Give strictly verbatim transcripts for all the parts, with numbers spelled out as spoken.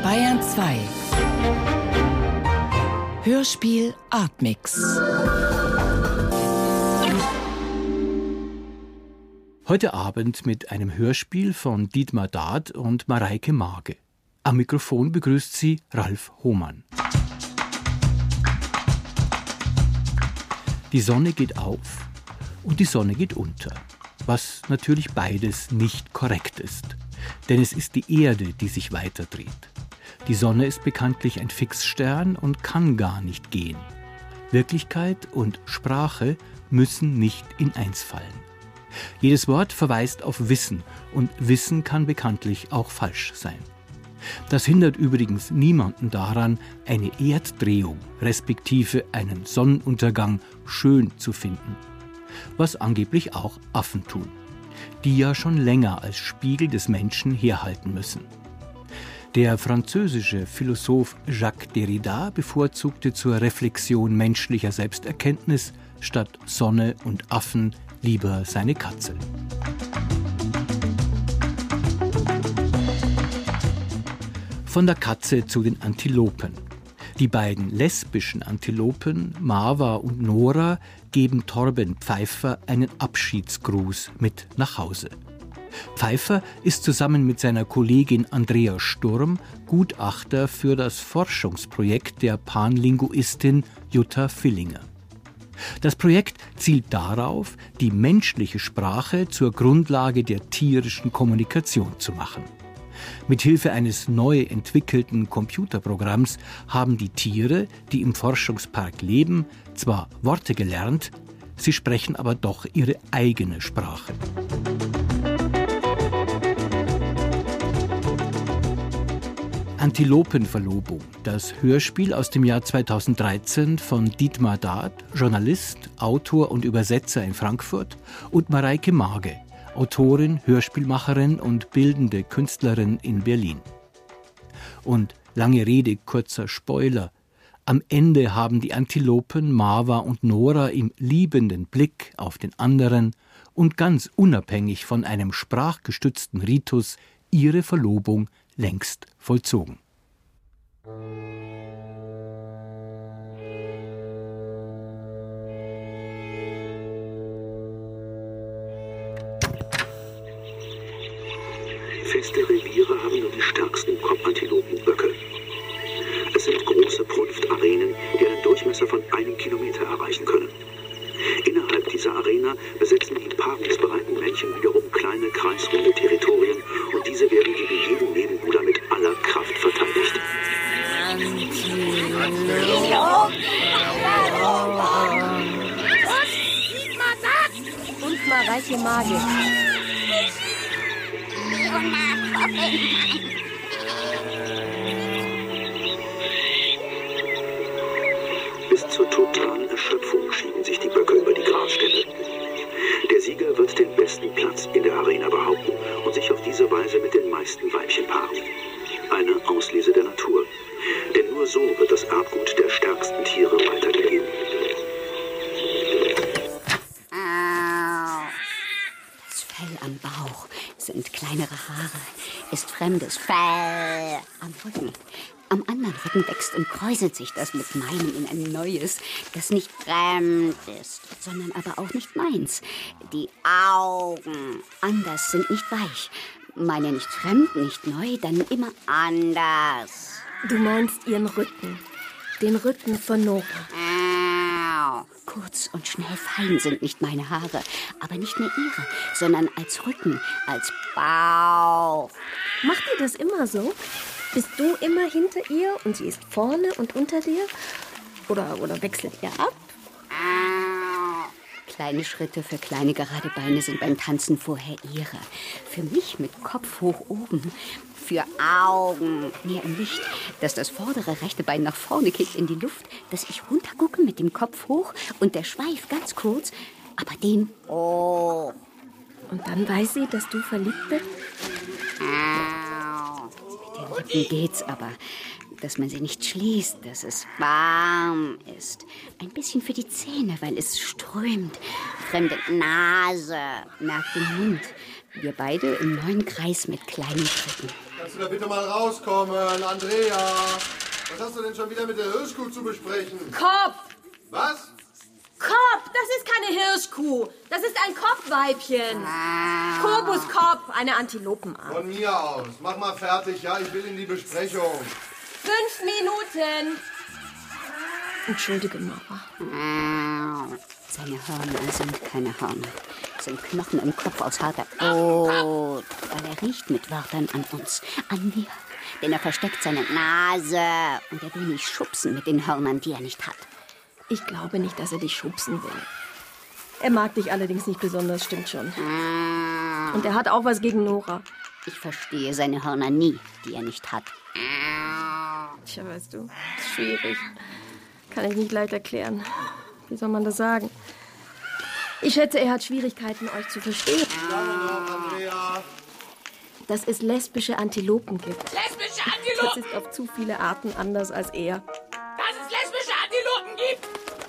Bayern zwei. Hörspiel Artmix. Heute Abend mit einem Hörspiel von Dietmar Dad und Mareike Mage. Am Mikrofon begrüßt sie Ralf Hohmann. Die Sonne geht auf und die Sonne geht unter, was natürlich beides nicht korrekt ist. Denn es ist die Erde, die sich weiterdreht. Die Sonne ist bekanntlich ein Fixstern und kann gar nicht gehen. Wirklichkeit und Sprache müssen nicht in eins fallen. Jedes Wort verweist auf Wissen und Wissen kann bekanntlich auch falsch sein. Das hindert übrigens niemanden daran, eine Erddrehung respektive einen Sonnenuntergang schön zu finden. Was angeblich auch Affen tun, die ja schon länger als Spiegel des Menschen herhalten müssen. Der französische Philosoph Jacques Derrida bevorzugte zur Reflexion menschlicher Selbsterkenntnis statt Sonne und Affen lieber seine Katze. Von der Katze zu den Antilopen. Die beiden lesbischen Antilopen, Marva und Nora, geben Torben Pfeiffer einen Abschiedsgruß mit nach Hause. Pfeiffer ist zusammen mit seiner Kollegin Andrea Sturm Gutachter für das Forschungsprojekt der Panlinguistin Jutta Villinger. Das Projekt zielt darauf, die menschliche Sprache zur Grundlage der tierischen Kommunikation zu machen. Mithilfe eines neu entwickelten Computerprogramms haben die Tiere, die im Forschungspark leben, zwar Worte gelernt, sie sprechen aber doch ihre eigene Sprache. Antilopenverlobung, das Hörspiel aus dem Jahr zweitausenddreizehn von Dietmar Dad, Journalist, Autor und Übersetzer in Frankfurt, und Mareike Mage, Autorin, Hörspielmacherin und bildende Künstlerin in Berlin. Und lange Rede, kurzer Spoiler: Am Ende haben die Antilopen Marva und Nora im liebenden Blick auf den anderen und ganz unabhängig von einem sprachgestützten Ritus ihre Verlobung längst vollzogen. Feste Reviere haben nur die stärksten Kopfantilopenböcke. Es sind große Prunftarenen, die einen Durchmesser von einem Kilometer erreichen können. Innerhalb dieser Arena besetzen die paarungsbereiten Männchen wiederum kleine kreisrunde Territorien und diese werden gegen jeden Nebenbuhler mit aller Kraft verteidigt. Und Mareike Mage. Bis zur totalen Erschöpfung schieben sich die Böcke über die Grasstelle. Der Sieger wird den besten Platz in der Arena behaupten und sich auf diese Weise mit den meisten Weibchen paaren. Eine Auslese der Natur. Denn nur so wird das Erbgut der stärksten Tiere weitergegeben. Das Fell am Bauch sind kleinere Haare, ist fremdes Fell am Rücken. Am anderen Rücken wächst und kräuselt sich das mit meinem in ein neues, das nicht fremd ist, sondern aber auch nicht meins. Die Augen anders sind nicht weich. Meine nicht fremd, nicht neu, dann immer anders. Du meinst ihren Rücken, den Rücken von Nora. Au. Kurz und schnell fein sind nicht meine Haare, aber nicht nur ihre, sondern als Rücken, als Bauch. Macht ihr das immer so? Bist du immer hinter ihr und sie ist vorne und unter dir? Oder, oder wechselt ihr ab? Kleine Schritte für kleine gerade Beine sind beim Tanzen vorher ihre. Für mich mit Kopf hoch oben. Für Augen mehr im Licht, dass das vordere rechte Bein nach vorne kickt in die Luft, dass ich runtergucke mit dem Kopf hoch und der Schweif ganz kurz, aber den oh. Und dann weiß sie, dass du verliebt bist? Mit den Lippen geht's aber, dass man sie nicht schließt, dass es warm ist. Ein bisschen für die Zähne, weil es strömt. Fremde Nase, merkt den Mund. Wir beide im neuen Kreis mit kleinen Schritten. Das Kannst du da bitte mal rauskommen, Andrea? Was hast du denn schon wieder mit der Hirschkuh zu besprechen? Kopf! Was? Kopf! Das ist keine Hirschkuh. Das ist ein Kopfweibchen. Kobuskopf, eine Antilopenart. Von mir aus. Mach mal fertig, ja? Ich will in die Besprechung. Fünf Minuten. Entschuldige, Mama. Seine Hörner sind keine Hörner. Es sind Knochen im Kopf aus harter Brot. Weil er riecht mit Wörtern an uns, an mir. Denn er versteckt seine Nase. Und er will mich schubsen mit den Hörnern, die er nicht hat. Ich glaube nicht, dass er dich schubsen will. Er mag dich allerdings nicht besonders, stimmt schon. Und er hat auch was gegen Nora. Ich verstehe seine Hörner nie, die er nicht hat. Tja, weißt du, ist schwierig. Kann ich nicht leicht erklären. Wie soll man das sagen? Ich schätze, er hat Schwierigkeiten, euch zu verstehen. Andrea. Dass es lesbische Antilopen gibt. Lesbische Das Antilopen! ist auf zu viele Arten anders als er. Dass es lesbische Antilopen gibt!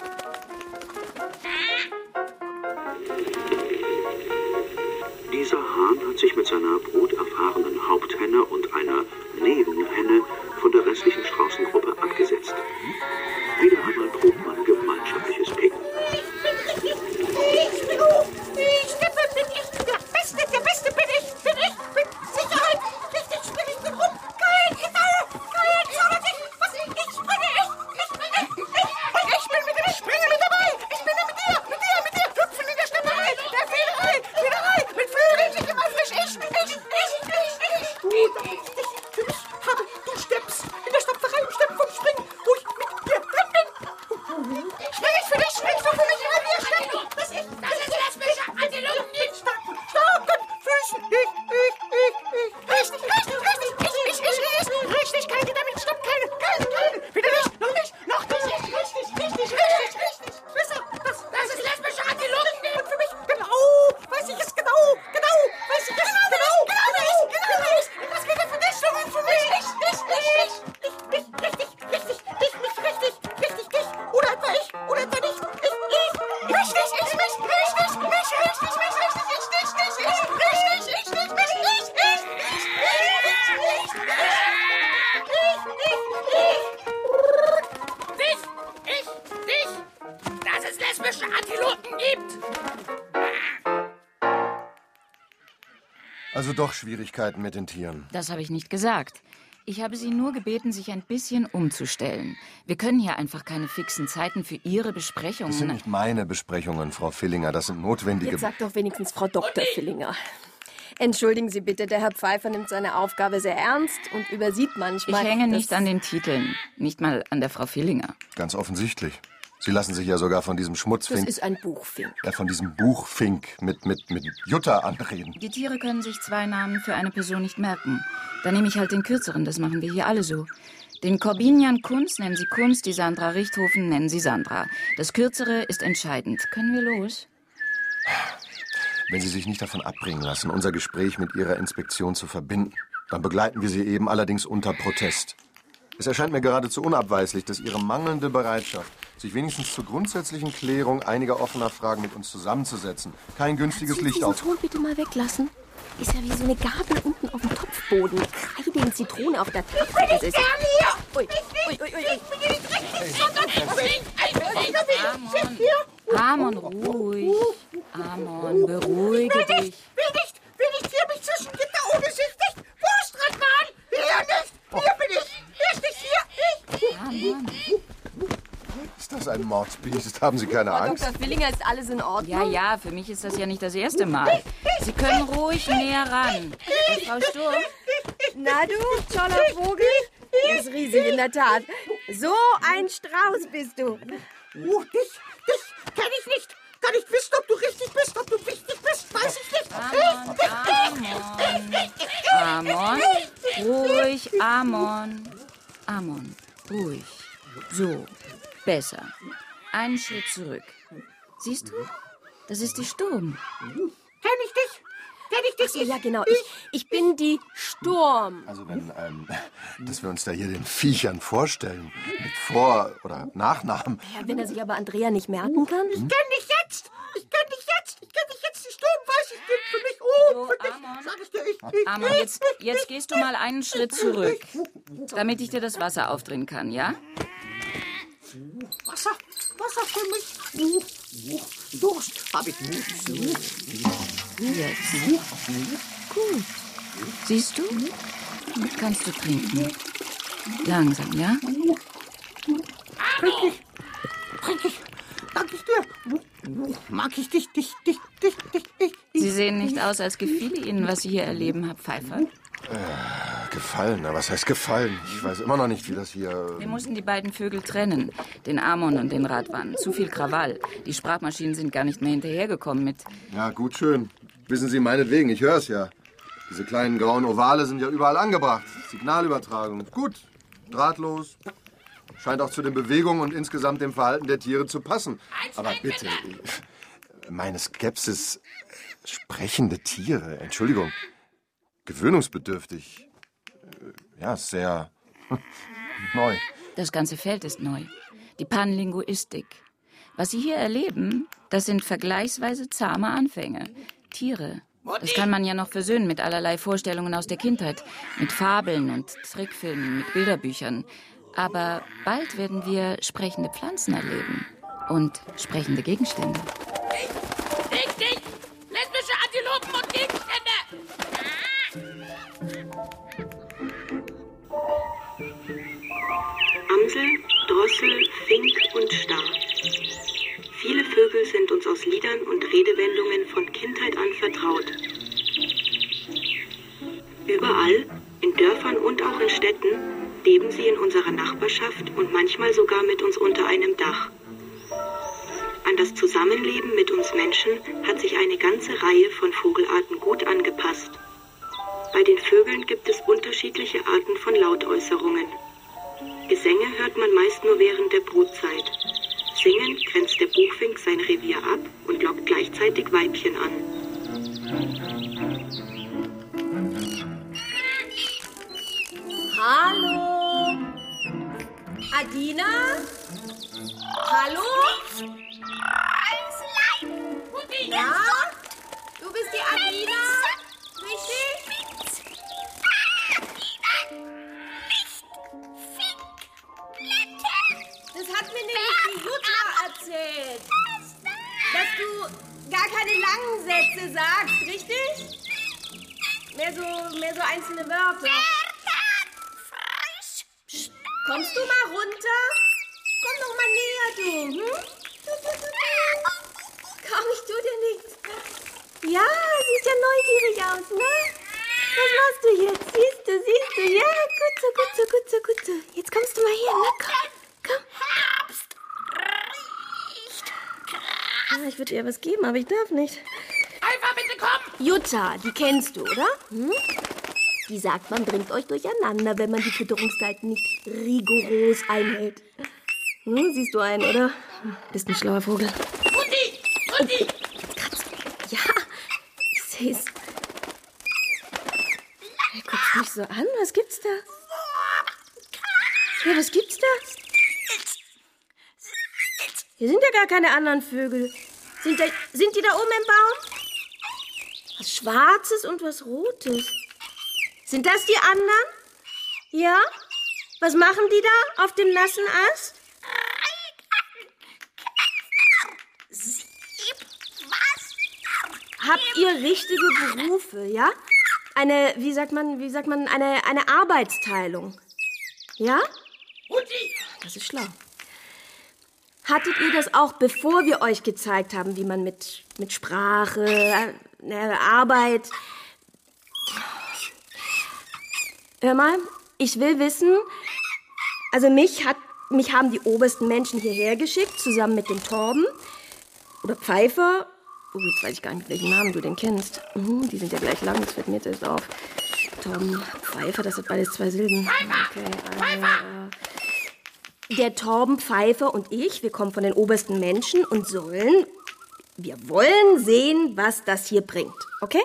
Dieser Hahn hat sich mit seiner bruterfahrenen Haupthenne und einer Nebenhenne von der restlichen Straußengruppe abgesetzt. Wieder einmal probt man gemeinschaftliches Picken. Ich bin hoch! Ich bin ich! Der Beste, der Beste bin ich! Bin ich! Mit Sicherheit! Richtig springe ich bin rum! Kein Hinterher! Kein Schau dich! Was ich? Ich springe! Ich! Ich springe! Ich! Ich bin mit dem Springen mit dabei! Ich bin mit dir! Mit dir! Mit dir! Hüpfen in der Stepperei! Der Federei! Federei! Mit Vögeln sich immer frisch! Ich! Ich! Ich! Ich! Ich! Gut! Ich! Für mich habe du Steps! In der Stapferei im Steppen vom Springen! Wo ich mit dir drin bin! Spring ich für dich! Springst du für mich über mir? Steppen! Das ist... Das ist lesbische Antilopen nicht! Starken! Starken Füßen! Ich! Ich! Ich! Ich! Richtig! Richtig! Richtig! Ich! Ich! Ich! Ich! Richtig! Keine damit! Stopp! Keine! Keine! Keine! Wieder nicht! Noch nicht! Noch nicht! Richtig! Richtig! Richtig! Richtig! Besser! Das... Das ist lesbische Antilopen nicht! Und für mich genau! Weiß ich es genau! Genau! Weiß ich es genau! Genau! Genau! Genau! Was geht denn für dich schon und für mich? Ich! Ich! Ich! Ich! Ich! Richtig! Richtig! Ich! Mich! Richtig! Richtig! Ich! Oder etwa ich! Oder etwa nicht! Ich! Ich! Richtig! Ich! Mich! Richtig! Mich! Richtig! Mich! Richtig! Ich! Dich! Dich! Ich! Richtig! Ich! Dich! Mich! Ich! Ich! Ich! Ich! Ich! Ich! Dich! Dass es lesbische Antilopen gibt! Also doch Schwierigkeiten mit den Tieren. Das habe ich nicht gesagt. Ich habe Sie nur gebeten, sich ein bisschen umzustellen. Wir können hier einfach keine fixen Zeiten für Ihre Besprechungen. Das sind nicht meine Besprechungen, Frau Villinger. Das sind notwendige... Jetzt sagt doch wenigstens Frau Doktor Villinger. Entschuldigen Sie bitte, der Herr Pfeiffer nimmt seine Aufgabe sehr ernst und übersieht Ich manchmal... hänge nicht dass- an den Titeln, nicht mal an der Frau Villinger. Ganz offensichtlich. Sie lassen sich ja sogar von diesem Das Schmutzfink... ist ein Buchfink. Ja, von diesem Buchfink mit, mit, mit Jutta anreden. Die Tiere können sich zwei Namen für eine Person nicht merken. Da nehme ich halt den kürzeren, das machen wir hier alle so. Den Corbinian Kunz nennen Sie Kunz, die Sandra Richthofen nennen Sie Sandra. Das Kürzere ist entscheidend. Können wir los? Wenn Sie sich nicht davon abbringen lassen, unser Gespräch mit Ihrer Inspektion zu verbinden, dann begleiten wir Sie eben allerdings unter Protest. Es erscheint mir geradezu unabweislich, dass Ihre mangelnde Bereitschaft, sich wenigstens zur grundsätzlichen Klärung einiger offener Fragen mit uns zusammenzusetzen, kein günstiges Licht diesen auf... Ton bitte mal weglassen. Ist ja wie so eine Gabel unten auf dem Topfboden. Kreide und Zitrone auf der Tafel. Das ist... Ui, ui, ui, ui. Amon, ruhig. Amon, beruhige dich. Will nicht! Will nicht hier mich zwischen Gitter ohne Sicht nicht! Wurstradmann! Hier nicht! Hier bin ich! Richtig hier! Ich! Amon. Ist das ein Mordsbiest? Haben Sie keine Frau Angst? Doktor Villinger, ist alles in Ordnung? Ja, ja, für mich ist das ja nicht das erste Mal. Sie können ruhig näher ran. Äh, Frau Sturm? Na du, toller Vogel. Der ist riesig, in der Tat. So ein Strauß bist du. Oh, dich! Dich kenn ich nicht! Kann nicht wissen, ob du richtig bist, ob du wichtig bist, weiß ich nicht! Amon, Amon. Amon, ruhig, Amon. Amon, ruhig. So, besser. Einen Schritt zurück. Siehst du? Das ist die Sturm. Kenn ich dich? Kenn ich dich? Ja, ja, genau. Ich, ich bin die Sturm. Also wenn, ähm, dass wir uns da hier den Viechern vorstellen, mit Vor- oder Nachnamen. Ja, wenn er sich aber Andrea nicht merken kann. Ich kenn dich jetzt! Ich kenn dich jetzt! Ich kenn dich jetzt, die Sturm! was ist denn für mich? Oh, So, für dich, Amon. sag ich dir, ich, ich, Amon, jetzt, jetzt gehst du mal einen Schritt zurück, damit ich dir das Wasser aufdrehen kann, ja? Wasser, Wasser für mich. Durst habe ich nicht. Jetzt. Gut. Siehst du? Kannst du trinken. Langsam, ja? Trink ich, trink ich, dank ich dir. Mag ich dich, dich, dich, dich, dich, dich. Sie sehen nicht aus, als gefiele Ihnen, was Sie hier erleben, Herr Pfeiffer. Äh, gefallen? Na, was heißt gefallen? Ich weiß immer noch nicht, wie das hier... Wir mussten die beiden Vögel trennen, den Amon und den Radwan. Zu viel Krawall. Die Sprachmaschinen sind gar nicht mehr hinterhergekommen mit... Ja, gut, schön. Wissen Sie, meinetwegen, ich höre es ja. Diese kleinen grauen Ovale sind ja überall angebracht. Signalübertragung. Gut, drahtlos. Scheint auch zu den Bewegungen und insgesamt dem Verhalten der Tiere zu passen. Aber bitte, meine Skepsis, sprechende Tiere, Entschuldigung, gewöhnungsbedürftig. Ja, sehr neu. Das ganze Feld ist neu. Die Panlinguistik. Was Sie hier erleben, das sind vergleichsweise zahme Anfänge. Tiere. Das kann man ja noch versöhnen mit allerlei Vorstellungen aus der Kindheit. Mit Fabeln und Trickfilmen, mit Bilderbüchern. Aber bald werden wir sprechende Pflanzen erleben. Und sprechende Gegenstände. Richtig! Lesbische Antilopen und Gegenstände! Amsel, Drossel, Fink und Star. Viele Vögel sind uns aus Liedern und Redewendungen von Kindheit an vertraut. Überall, in Dörfern und auch in Städten, leben sie in unserer Nachbarschaft und manchmal sogar mit uns unter einem Dach. An das Zusammenleben mit uns Menschen hat sich eine ganze Reihe von Vogelarten gut angepasst. Bei den Vögeln gibt es unterschiedliche Arten von Lautäußerungen. Gesänge hört man meist nur während der Brutzeit. Singend grenzt der Buchfink sein Revier ab und lockt gleichzeitig Weibchen an. Hallo? Adina? Hallo? Ja? Du bist die Adina? Richtig? Das hat mir nämlich die Jutta erzählt. Dass du gar keine langen Sätze sagst, richtig? Mehr so, mehr so einzelne Wörter. Psst. Kommst du mal runter? Komm doch mal näher, du. Hm? Komm, ich tu dir nichts. Ja, siehst ja neugierig aus, ne? Was machst du jetzt? Siehst du, siehst du? Ja, gut so, gut so, gut so, gut so. Jetzt kommst du mal her, ne? Komm, komm. Herbst riecht. Ja, ich würde ihr was geben, aber ich darf nicht. Einfach bitte komm! Jutta, die kennst du, oder? Hm? Die sagt, man bringt euch durcheinander, wenn man die Fütterungszeiten nicht rigoros einhält. Hm, siehst du einen, oder? Bist ein schlauer Vogel. Mutti! Mutti! Ja, ich seh's. Hey, guckst mich so an? Was gibt's da? Ja, was gibt's da? Hier sind ja gar keine anderen Vögel. Sind, da, sind die da oben im Baum? Was Schwarzes und was Rotes. Sind das die anderen? Ja? Was machen die da auf dem nassen Ast? Habt ihr richtige Berufe, ja? Eine, wie sagt man, wie sagt man, eine, eine Arbeitsteilung. Ja? Das ist schlau. Hattet ihr das auch, bevor wir euch gezeigt haben, wie man mit, mit Sprache, äh, Arbeit... Hör mal, ich will wissen, also mich, hat, mich haben die obersten Menschen hierher geschickt, zusammen mit dem Torben oder Pfeiffer. Oh, jetzt weiß ich gar nicht, welchen Namen du den kennst. Mhm, die sind ja gleich lang, das fällt mir jetzt erst auf. Torben, Pfeiffer, das hat beides zwei Silben. Okay, also, äh, der Torben, Pfeiffer und ich, wir kommen von den obersten Menschen und sollen, wir wollen sehen, was das hier bringt, okay?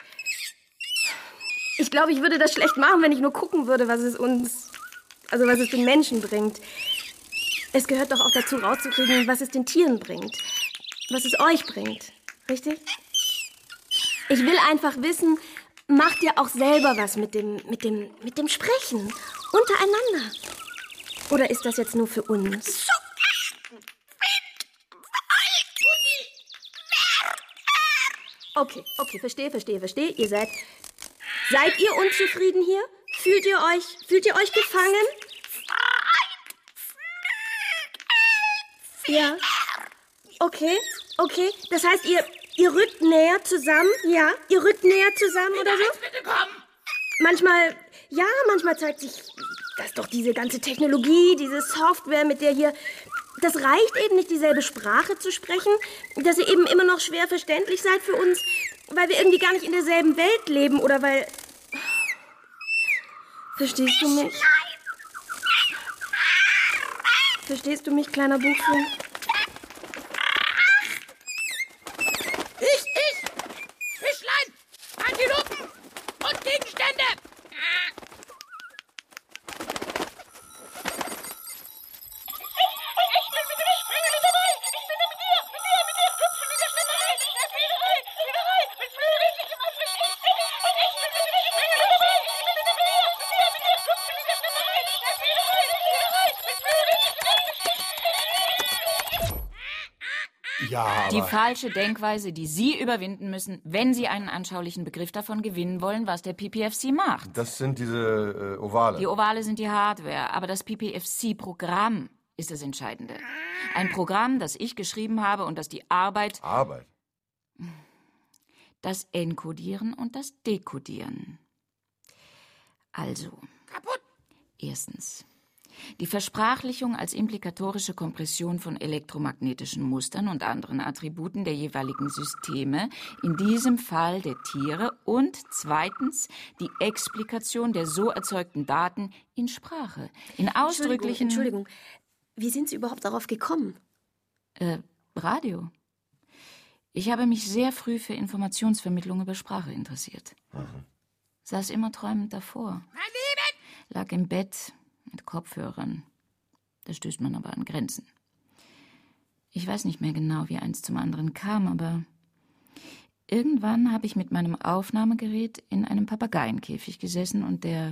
Ich glaube, ich würde das schlecht machen, wenn ich nur gucken würde, was es uns, also was es den Menschen bringt. Es gehört doch auch dazu, rauszukriegen, was es den Tieren bringt. Was es euch bringt. Richtig? Ich will einfach wissen, macht ihr auch selber was mit dem, mit dem, mit dem Sprechen? Untereinander? Oder ist das jetzt nur für uns? Okay, okay, verstehe, verstehe, verstehe. Ihr seid... Seid ihr unzufrieden hier? Fühlt ihr euch, fühlt ihr euch gefangen? Ja. Okay, okay. Das heißt, ihr, ihr rückt näher zusammen? Ja? Ihr rückt näher zusammen oder so? Bitte komm! Manchmal, ja, manchmal zeigt sich, dass doch diese ganze Technologie, diese Software, mit der hier... Das reicht eben nicht, dieselbe Sprache zu sprechen, dass ihr eben immer noch schwer verständlich seid für uns, weil wir irgendwie gar nicht in derselben Welt leben oder weil... Verstehst du mich? Verstehst du mich, kleiner Buchfilm? Ich, ich! Fischlein! Antilopen! Und Gegenstände! Ja, aber... Die falsche Denkweise, die Sie überwinden müssen, wenn Sie einen anschaulichen Begriff davon gewinnen wollen, was der P P F C macht. Das sind diese äh, Ovale. Die Ovale sind die Hardware, aber das P P F C-Programm ist das Entscheidende. Ein Programm, das ich geschrieben habe und das die Arbeit... Arbeit? Das Enkodieren und das Dekodieren. Also... Kaputt! Erstens. Die Versprachlichung als implikatorische Kompression von elektromagnetischen Mustern und anderen Attributen der jeweiligen Systeme, in diesem Fall der Tiere. Und zweitens die Explikation der so erzeugten Daten in Sprache, in ausdrücklichen... Entschuldigung, Entschuldigung. Wie sind Sie überhaupt darauf gekommen? Äh, Radio. Ich habe mich sehr früh für Informationsvermittlung über Sprache interessiert. Mhm. Saß immer träumend davor. Mein Leben! Lag im Bett... mit Kopfhörern. Da stößt man aber an Grenzen. Ich weiß nicht mehr genau, wie eins zum anderen kam, aber irgendwann habe ich mit meinem Aufnahmegerät in einem Papageienkäfig gesessen und der...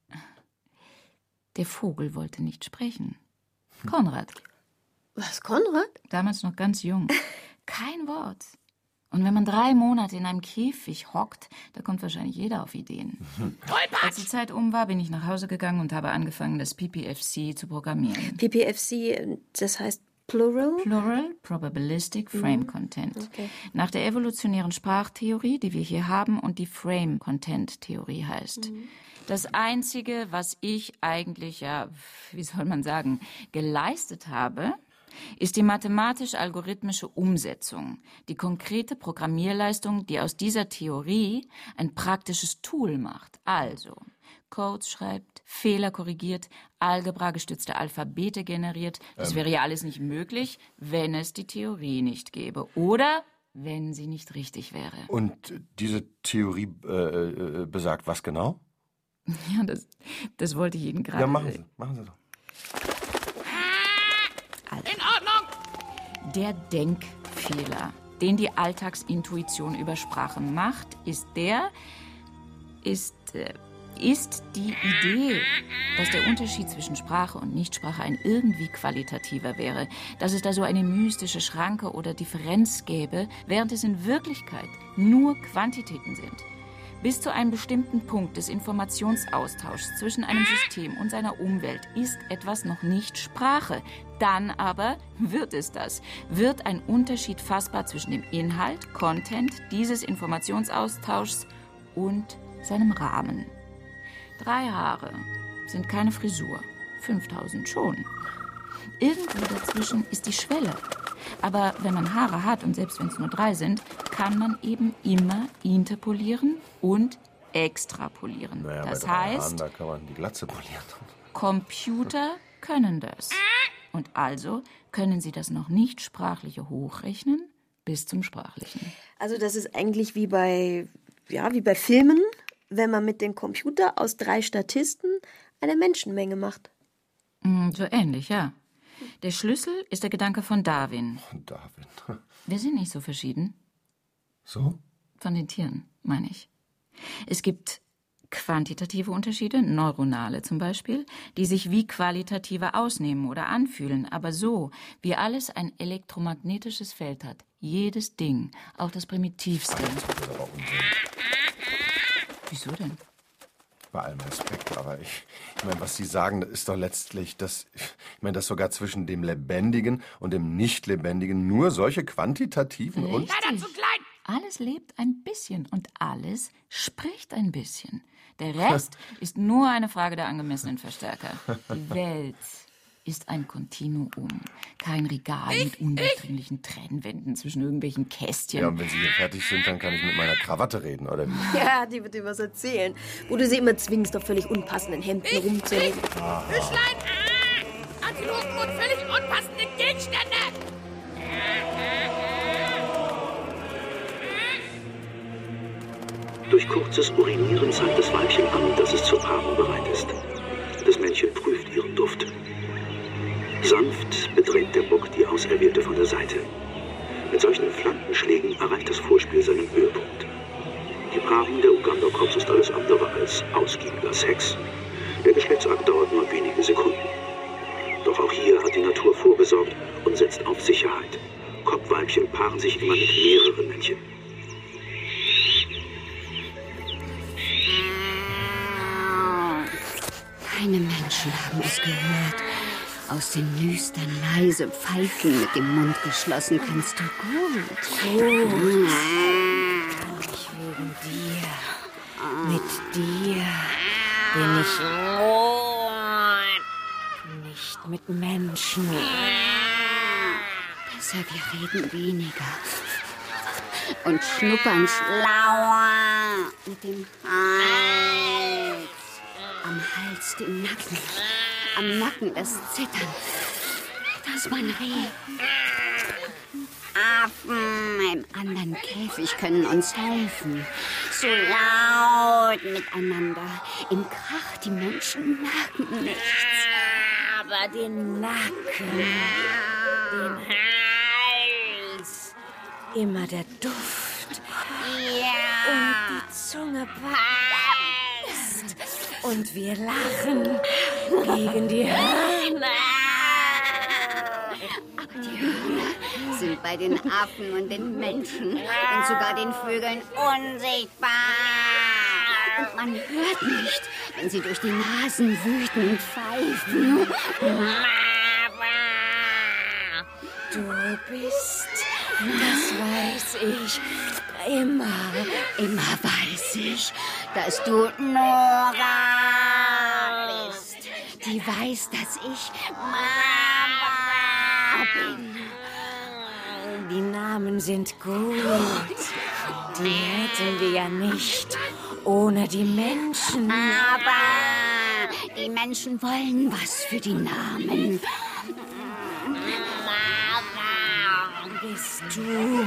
der Vogel wollte nicht sprechen. Konrad. Was, Konrad? Damals noch ganz jung. Kein Wort. Und wenn man drei Monate in einem Käfig hockt, da kommt wahrscheinlich jeder auf Ideen. Als die Zeit um war, bin ich nach Hause gegangen und habe angefangen, das P P F C zu programmieren. P P F C, das heißt Plural? Plural Probabilistic Frame Content. Okay. Nach der evolutionären Sprachtheorie, die wir hier haben, und die Frame Content Theorie heißt. Mhm. Das Einzige, was ich eigentlich, ja, wie soll man sagen, geleistet habe, ist die mathematisch-algorithmische Umsetzung, die konkrete Programmierleistung, die aus dieser Theorie ein praktisches Tool macht. Also Codes schreibt, Fehler korrigiert, algebragestützte Alphabete generiert. Das ähm. wäre ja alles nicht möglich, wenn es die Theorie nicht gäbe. Oder wenn sie nicht richtig wäre. Und diese Theorie äh, besagt was genau? Ja, das, das wollte ich Ihnen gerade... Ja, machen Sie, machen Sie doch. In Ordnung! Der Denkfehler, den die Alltagsintuition über Sprache macht, ist der, ist, äh, ist die Idee, dass der Unterschied zwischen Sprache und Nichtsprache ein irgendwie qualitativer wäre, dass es da so eine mystische Schranke oder Differenz gäbe, während es in Wirklichkeit nur Quantitäten sind. Bis zu einem bestimmten Punkt des Informationsaustauschs zwischen einem System und seiner Umwelt ist etwas noch nicht Sprache. Dann aber wird es das. Wird ein Unterschied fassbar zwischen dem Inhalt, Content dieses Informationsaustauschs und seinem Rahmen. Drei Haare sind keine Frisur, fünftausend schon. Irgendwo dazwischen ist die Schwelle. Aber wenn man Haare hat, und selbst wenn es nur drei sind, kann man eben immer interpolieren und extrapolieren. Naja, das bei drei heißt, Haaren, da kann man die Glatze polieren. Computer können das. Und also können sie das noch nicht Sprachliche hochrechnen bis zum Sprachlichen. Also das ist eigentlich wie bei, ja, wie bei Filmen, wenn man mit dem Computer aus drei Statisten eine Menschenmenge macht. So ähnlich, ja. Der Schlüssel ist der Gedanke von Darwin. Darwin. Wir sind nicht so verschieden. So? Von den Tieren, meine ich. Es gibt quantitative Unterschiede, neuronale zum Beispiel, die sich wie qualitative ausnehmen oder anfühlen, aber so, wie alles ein elektromagnetisches Feld hat. Jedes Ding, auch das primitivste. Das ist aber Unsinn. Wieso denn? Bei allem Respekt, aber ich, ich meine, was Sie sagen, ist doch letztlich, dass, ich meine, dass sogar zwischen dem Lebendigen und dem Nicht-Lebendigen nur solche quantitativen und... Leider zu klein! Alles lebt ein bisschen und alles spricht ein bisschen. Der Rest ist nur eine Frage der angemessenen Verstärker. Die Welt ist ein Kontinuum, kein Regal ich, mit undurchdringlichen Trennwänden zwischen irgendwelchen Kästchen. Ja, und wenn Sie hier fertig sind, dann kann ich mit meiner Krawatte reden, oder wie? Ja, die wird dir was erzählen. Wo du sie immer zwingst, auf völlig unpassenden Hemden ich, rumzulegen. Ich, Fischlein! Ah, Antilopen und völlig unpassende Gegenstände! Durch kurzes Urinieren zeigt das Weibchen an, dass es zur Paarung bereit ist. Das Männchen prüft ihren Duft. Sanft bedrängt der Bock die Auserwählte von der Seite. Mit solchen Flankenschlägen erreicht das Vorspiel seinen Höhepunkt. Die Paarung der Uganda-Cops ist alles andere als ausgiebiger Sex. Der Geschlechtsakt dauert nur wenige Sekunden. Doch auch hier hat die Natur vorgesorgt und setzt auf Sicherheit. Kopfweibchen paaren sich immer mit mehreren Männchen. Keine Menschen haben es gehört. Aus den Nüstern leise Pfeifen mit dem Mund geschlossen kannst du gut. Gut. Ich wegen dir. Mit dir bin ich nicht mit Menschen. Besser, wir reden weniger. Und schnuppern schlauer mit dem Hals. Am Hals den Nacken, am Nacken das Zittern, das man riecht. Affen im anderen Käfig können uns helfen. So laut miteinander. Im Krach, die Menschen merken nichts. Aber den Nacken, den Hals, immer der Duft. Ja. Und die Zunge beißt. Und wir lachen gegen die Hörner. Aber die Hörner sind bei den Affen und den Menschen und sogar den Vögeln unsichtbar. Und man hört nicht, wenn sie durch die Nasen wütend pfeifen. Du bist, das weiß ich, immer, immer weiß ich, dass du Nora bist. Die weiß, dass ich Mama bin. Die Namen sind gut. Die hätten wir ja nicht ohne die Menschen. Aber die Menschen wollen was für die Namen. Bist du.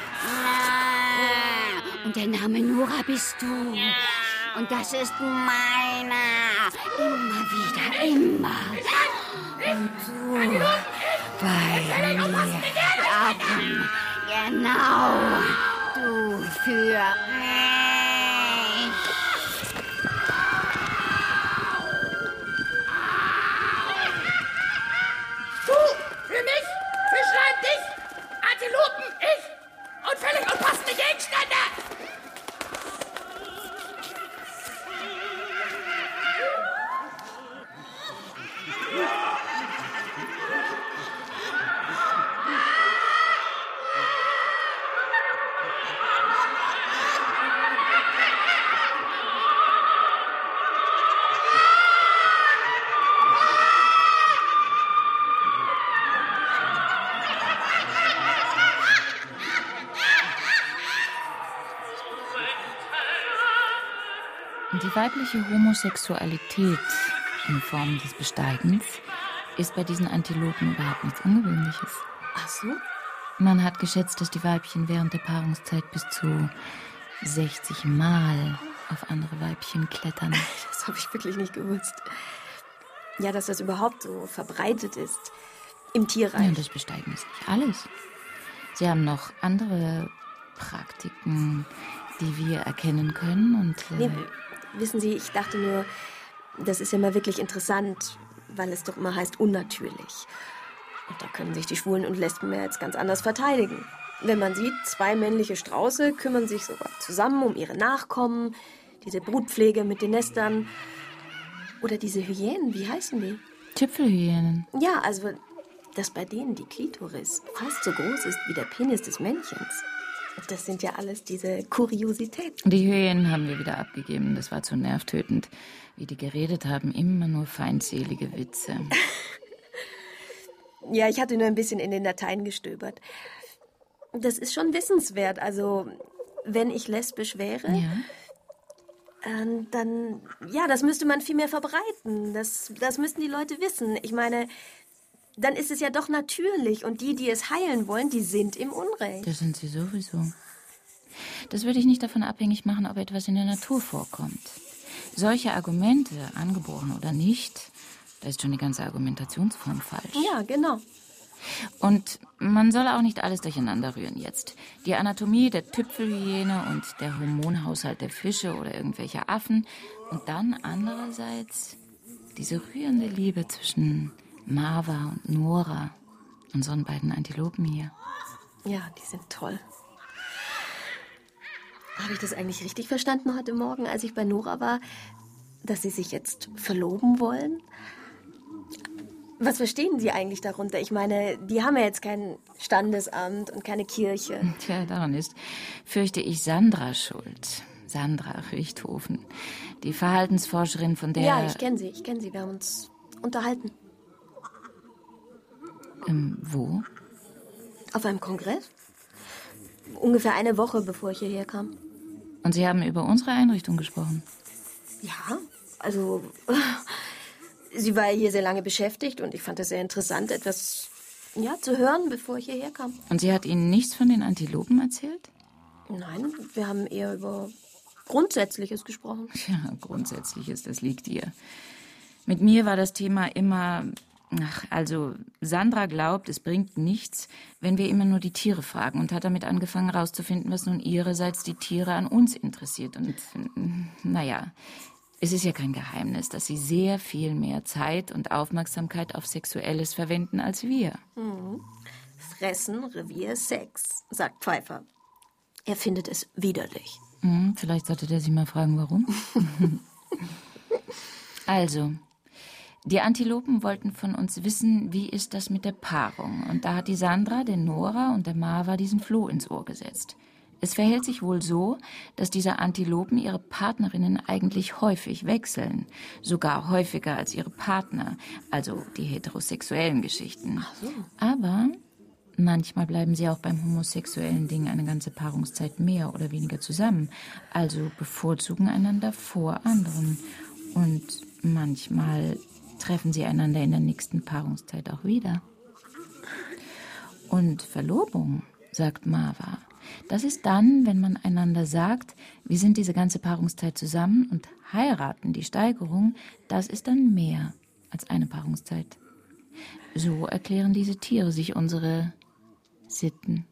Und der Name Nora bist du. Und das ist meiner. Immer wieder, immer. Und du bei mir. Affen. Genau. Du für mich. Du für mich, Fischlein dich, Antilopen ich und völlig unpassende Gegenstände. Die weibliche Homosexualität in Form des Besteigens ist bei diesen Antilopen überhaupt nichts Ungewöhnliches. Ach so? Man hat geschätzt, dass die Weibchen während der Paarungszeit bis zu sechzig Mal auf andere Weibchen klettern. Das habe ich wirklich nicht gewusst. Ja, dass das überhaupt so verbreitet ist im Tierreich. Ja, und das Besteigen ist nicht alles. Sie haben noch andere Praktiken die wir erkennen können und... Äh Nee, wissen Sie, ich dachte nur, das ist ja mal wirklich interessant, weil es doch immer heißt unnatürlich. Und da können sich die Schwulen und Lesben ja jetzt ganz anders verteidigen. Wenn man sieht, zwei männliche Strauße kümmern sich sogar zusammen um ihre Nachkommen, diese Brutpflege mit den Nestern. Oder diese Hyänen, wie heißen die? Tüpfelhyänen. Ja, also, dass bei denen die Klitoris fast so groß ist wie der Penis des Männchens. Das sind ja alles diese Kuriositäten. Die Hyänen haben wir wieder abgegeben. Das war zu nervtötend. Wie die geredet haben, immer nur feindselige Witze. Ja, ich hatte nur ein bisschen in den Dateien gestöbert. Das ist schon wissenswert. Also, wenn ich lesbisch wäre, Ja. äh, dann, ja, das müsste man viel mehr verbreiten. Das, das müssten die Leute wissen. Ich meine, dann ist es ja doch natürlich. Und die, die es heilen wollen, die sind im Unrecht. Das sind sie sowieso. Das würde ich nicht davon abhängig machen, ob etwas in der Natur vorkommt. Solche Argumente, angeboren oder nicht, da ist schon die ganze Argumentationsform falsch. Ja, genau. Und man soll auch nicht alles durcheinander rühren jetzt. Die Anatomie der Tüpfelhyäne und der Hormonhaushalt der Fische oder irgendwelcher Affen. Und dann andererseits diese rührende Liebe zwischen Marva und Nora, unseren beiden Antilopen hier. Ja, die sind toll. Habe ich das eigentlich richtig verstanden heute Morgen, als ich bei Nora war, dass Sie sich jetzt verloben wollen? Was verstehen Sie eigentlich darunter? Ich meine, die haben ja jetzt kein Standesamt und keine Kirche. Tja, daran ist, fürchte ich, Sandra schuld. Sandra Richthofen. Die Verhaltensforscherin, von der... Ja, ich kenne sie, ich kenne sie. Wir haben uns unterhalten. Ähm, wo? Auf einem Kongress? Ungefähr eine Woche, bevor ich hierher kam. Und Sie haben über unsere Einrichtung gesprochen? Ja, also... Sie war hier sehr lange beschäftigt und ich fand es sehr interessant, etwas ja, zu hören, bevor ich hierher kam. Und sie hat Ihnen nichts von den Antilopen erzählt? Nein, wir haben eher über Grundsätzliches gesprochen. Ja, Grundsätzliches, das liegt ihr. Mit mir war das Thema immer... Ach, also Sandra glaubt, es bringt nichts, wenn wir immer nur die Tiere fragen und hat damit angefangen herauszufinden, was nun ihrerseits die Tiere an uns interessiert. Und naja... Es ist ja kein Geheimnis, dass sie sehr viel mehr Zeit und Aufmerksamkeit auf Sexuelles verwenden als wir. Mhm. Fressen, Revier, Sex, sagt Pfeiffer. Er findet es widerlich. Hm, vielleicht sollte der Sie mal fragen, warum. Also, die Antilopen wollten von uns wissen, wie ist das mit der Paarung. Und da hat die Sandra, der Nora und der Marva diesen Floh ins Ohr gesetzt. Es verhält sich wohl so, dass diese Antilopen ihre Partnerinnen eigentlich häufig wechseln. Sogar häufiger als ihre Partner, also die heterosexuellen Geschichten. Ach so. Aber manchmal bleiben sie auch beim homosexuellen Ding eine ganze Paarungszeit mehr oder weniger zusammen. Also bevorzugen einander vor anderen. Und manchmal treffen sie einander in der nächsten Paarungszeit auch wieder. Und Verlobung, sagt Marva, das ist dann, wenn man einander sagt, wir sind diese ganze Paarungszeit zusammen und heiraten. Die Steigerung, das ist dann mehr als eine Paarungszeit. So erklären diese Tiere sich unsere Sitten.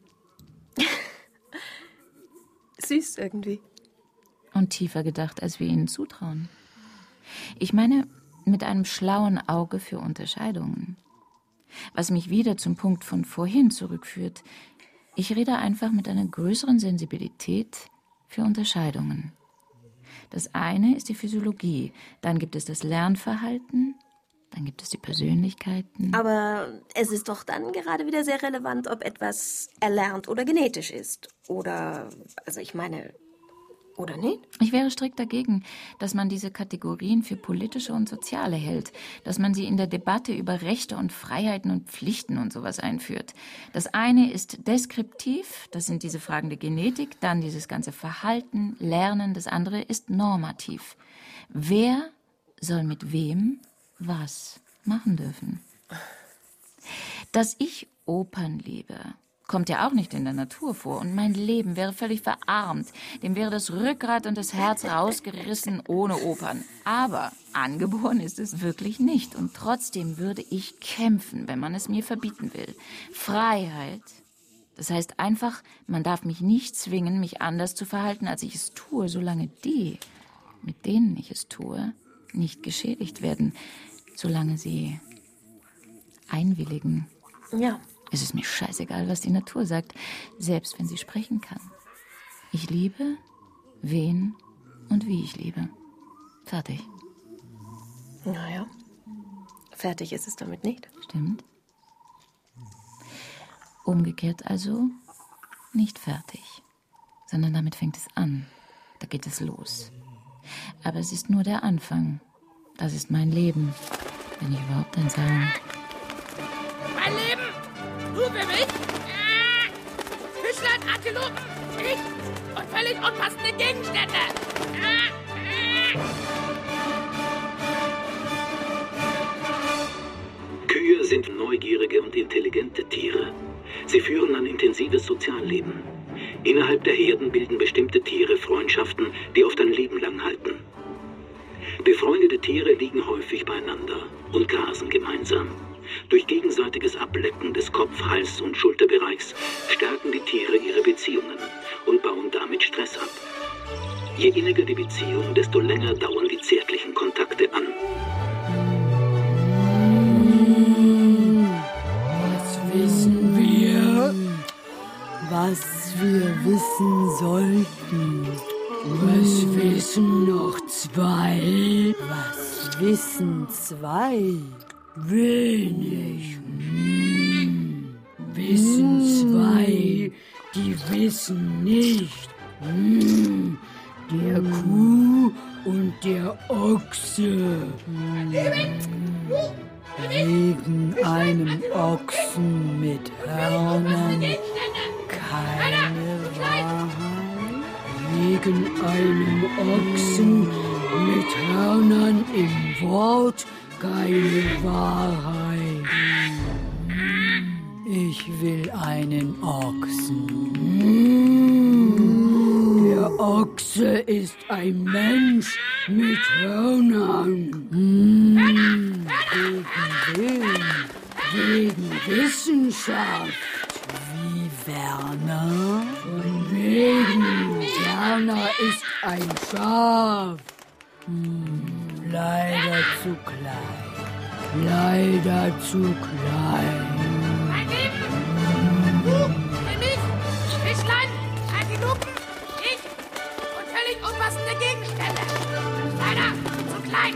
Süß irgendwie. Und tiefer gedacht, als wir ihnen zutrauen. Ich meine, mit einem schlauen Auge für Unterscheidungen. Was mich wieder zum Punkt von vorhin zurückführt. Ich rede einfach mit einer größeren Sensibilität für Unterscheidungen. Das eine ist die Physiologie, dann gibt es das Lernverhalten, dann gibt es die Persönlichkeiten. Aber es ist doch dann gerade wieder sehr relevant, ob etwas erlernt oder genetisch ist. Oder, also ich meine, oder nicht? Ich wäre strikt dagegen, dass man diese Kategorien für politische und soziale hält, dass man sie in der Debatte über Rechte und Freiheiten und Pflichten und sowas einführt. Das eine ist deskriptiv, das sind diese Fragen der Genetik, dann dieses ganze Verhalten, Lernen, das andere ist normativ. Wer soll mit wem was machen dürfen? Dass ich Opern liebe, kommt ja auch nicht in der Natur vor. Und mein Leben wäre völlig verarmt. Dem wäre das Rückgrat und das Herz rausgerissen ohne Opern. Aber angeboren ist es wirklich nicht. Und trotzdem würde ich kämpfen, wenn man es mir verbieten will. Freiheit, Das heißt einfach, man darf mich nicht zwingen, mich anders zu verhalten, als ich es tue, solange die, mit denen ich es tue, nicht geschädigt werden, solange sie einwilligen. Ja. Es ist mir scheißegal, was die Natur sagt, selbst wenn sie sprechen kann. Ich liebe, wen und wie ich liebe. Fertig. Naja, fertig ist es damit nicht. Stimmt. Umgekehrt also nicht fertig, sondern damit fängt es an. Da geht es los. Aber es ist nur der Anfang. Das ist mein Leben, wenn ich überhaupt eins habe. Mein Leben! Du für mich! Ah! Fischlein, Antilopen! Ich! Und völlig unpassende Gegenstände! Ah! Ah! Kühe sind neugierige und intelligente Tiere. Sie führen ein intensives Sozialleben. Innerhalb der Herden bilden bestimmte Tiere Freundschaften, die oft ein Leben lang halten. Befreundete Tiere liegen häufig beieinander und grasen gemeinsam. Durch gegenseitiges Ablecken des Kopf-, Hals- und Schulterbereichs stärken die Tiere ihre Beziehungen und bauen damit Stress ab. Je inniger die Beziehung, desto länger dauern die zärtlichen Kontakte an. Was wissen wir? Was wir wissen sollten. Was wissen noch zwei? Was wissen zwei? Wenig. Hm. Wissen zwei, die wissen nicht. Hm. Der Kuh und der Ochse. Hm. Wegen einem Ochsen mit Hörnern keine Wahrheit. Wegen einem Ochsen mit Hörnern im Wort keine Wahrheit. Ich will einen Ochsen. Der Ochse ist ein Mensch mit Hörnern. Wegen Willen, wegen Wissenschaft. Wie Werner. Und wegen Werner ist ein Schaf. Hm, leider zu klein. Leider zu klein. Mein Leben! Du für mich! Fischlein, Antilopen, ich und völlig unpassende Gegenstände. Leider zu klein.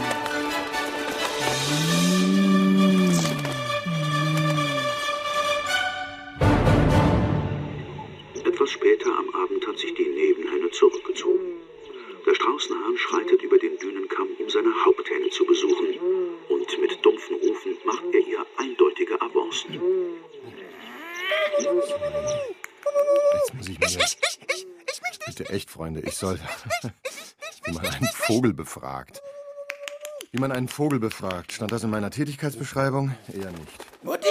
Etwas später am Abend hat sich die Nebenhenne zurückgezogen. Der Straußenhahn schreitet über den Dünenkamm, um seine Haupthenne zu besuchen. Und mit dumpfen Rufen macht er ihr eindeutige Avancen. Jetzt muss ich mir... Ich, ich, ich, ich, ich möchte... Bitte echt, Freunde, ich soll... Wie man einen Vogel befragt. Wie man einen Vogel befragt. Stand das in meiner Tätigkeitsbeschreibung? Eher nicht. Mutti!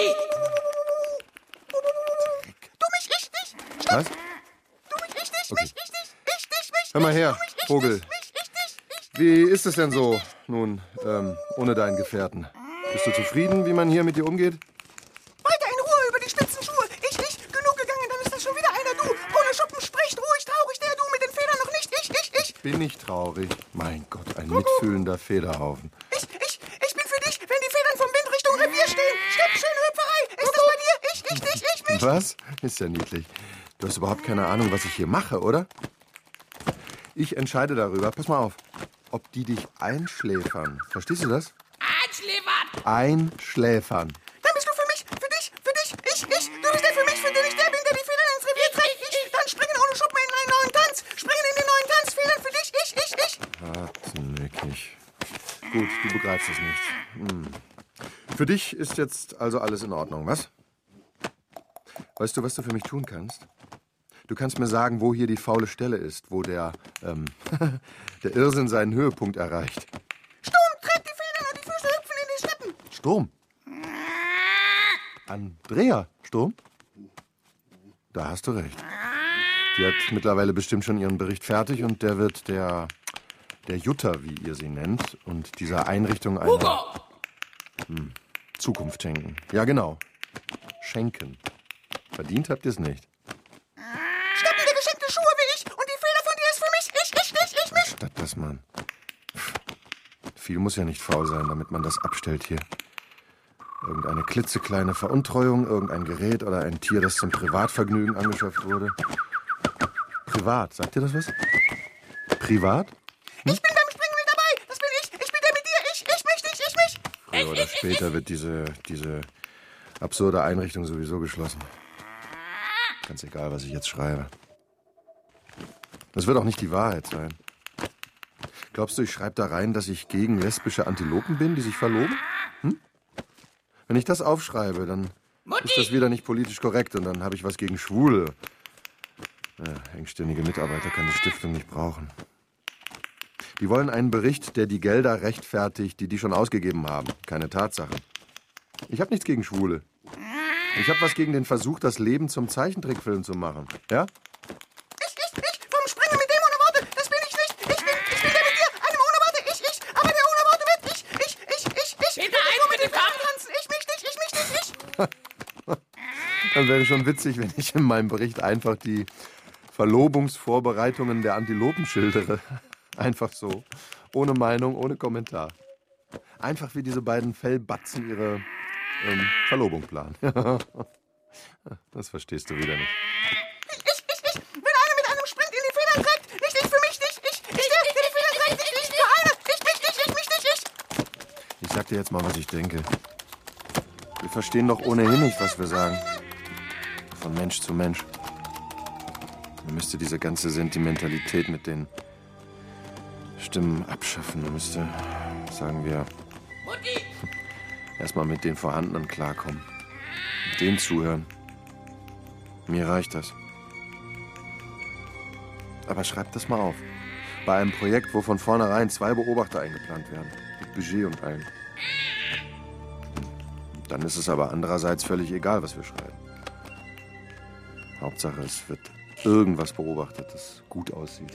Du mich, ich dich! Was? Du mich, ich dich, Okay. mich, ich dich, ich dich, mich, Hör mal her, du mich, ich Vogel. dich, mich, ich dich, ich. Wie ist es denn so, nun, ähm, ohne deinen Gefährten? Bist du zufrieden, wie man hier mit dir umgeht? Weiter in Ruhe über die spitzen Schuhe. Ich, ich, genug gegangen, dann ist das schon wieder einer du. Ohne Schuppen spricht, ruhig, traurig, der du mit den Federn noch nicht. Ich, ich, ich. Bin nicht traurig. Mein Gott, ein mitfühlender Federhaufen. Ich, ich, ich bin für dich, wenn die Federn vom Wind Richtung Revier stehen. Stipp, schöne Hüpferei. Ist das bei dir? Ich, ich, dich, ich, mich. Was? Ist ja niedlich. Du hast überhaupt keine Ahnung, was ich hier mache, oder? Ich entscheide darüber, pass mal auf, ob die dich einschläfern. Verstehst du das? Einschläfern. Einschläfern. Dann bist du für mich, für dich, für dich, ich, ich. Du bist der für mich, für den ich der bin, der die Federn ins Revier trägt. Ich, ich. Dann springen ohne Schuppen in einen neuen Tanz. Springen in den neuen Tanz. Federn für dich, ich, ich, ich. Hartnäckig. Gut, du begreifst es nicht. Hm. Für dich ist jetzt also alles in Ordnung, was? Weißt du, was du für mich tun kannst? Du kannst mir sagen, wo hier die faule Stelle ist, wo der, ähm, der Irrsinn seinen Höhepunkt erreicht. Sturm, treibt die Federn und die Füße hüpfen in den Steppen. Sturm? Andrea, Sturm? Da hast du recht. Die hat mittlerweile bestimmt schon ihren Bericht fertig und der wird der, der Jutta, wie ihr sie nennt, und dieser Einrichtung eine hm, Zukunft schenken. Ja, genau. Schenken. Verdient habt ihr es nicht. Steppende geschenkte Schuhe wie ich und die Fehler von dir ist für mich ich, ich, ich, ich, mich. Statt das, Mann. Viel muss ja nicht faul sein, damit man das abstellt hier. Irgendeine klitzekleine Veruntreuung, irgendein Gerät oder ein Tier, das zum Privatvergnügen angeschafft wurde. Privat, sagt ihr das was? Privat? Hm? Ich bin beim Springen mit dabei. Das bin ich. Ich bin der mit dir. Ich, ich, mich, ich, ich, mich. Früher oder später wird diese, diese absurde Einrichtung sowieso geschlossen. Ganz egal, was ich jetzt schreibe. Das wird auch nicht die Wahrheit sein. Glaubst du, ich schreibe da rein, dass ich gegen lesbische Antilopen bin, die sich verloben? Hm? Wenn ich das aufschreibe, dann Mutti! Ist das wieder nicht politisch korrekt und dann habe ich was gegen Schwule. Ja, engständige Mitarbeiter kann die Stiftung nicht brauchen. Die wollen einen Bericht, der die Gelder rechtfertigt, die die schon ausgegeben haben. Keine Tatsachen. Ich habe nichts gegen Schwule. Ich habe was gegen den Versuch, das Leben zum Zeichentrickfilm zu machen. Ja? Ich, ich, ich, vom Springen mit dem ohne Worte, das bin ich nicht. Ich bin, ich bin der mit dir, einem ohne Worte, ich, ich, aber der ohne Worte wird ich, ich, ich, ich, ich. Hinter eins mit dem Farben tanzen, ich, mich nicht, ich, mich nicht, ich. Dann wäre schon witzig, wenn ich in meinem Bericht einfach die Verlobungsvorbereitungen der Antilopen schildere. Einfach so. Ohne Meinung, ohne Kommentar. Einfach wie diese beiden Fellbatzen ihre ähm, Verlobung planen. Das verstehst du wieder nicht. Ich, ich, ich, ich. Wenn einer mit einem Sprint in die Federn trägt, nicht ich, für mich nicht, ich. Ich, der, der die Federn trägt, nicht ich, für eine. Ich, mich nicht, ich, mich nicht, ich. Ich sag dir jetzt mal, was ich denke. Wir verstehen doch ohnehin nicht, was wir sagen. Von Mensch zu Mensch. Man müsste diese ganze Sentimentalität mit den Stimmen abschaffen. Man müsste, sagen wir, erstmal mit den Vorhandenen klarkommen. Mit denen zuhören. Mir reicht das. Aber schreibt das mal auf. Bei einem Projekt, wo von vornherein zwei Beobachter eingeplant werden. Mit Budget und allem. Dann ist es aber andererseits völlig egal, was wir schreiben. Hauptsache, es wird irgendwas beobachtet, das gut aussieht.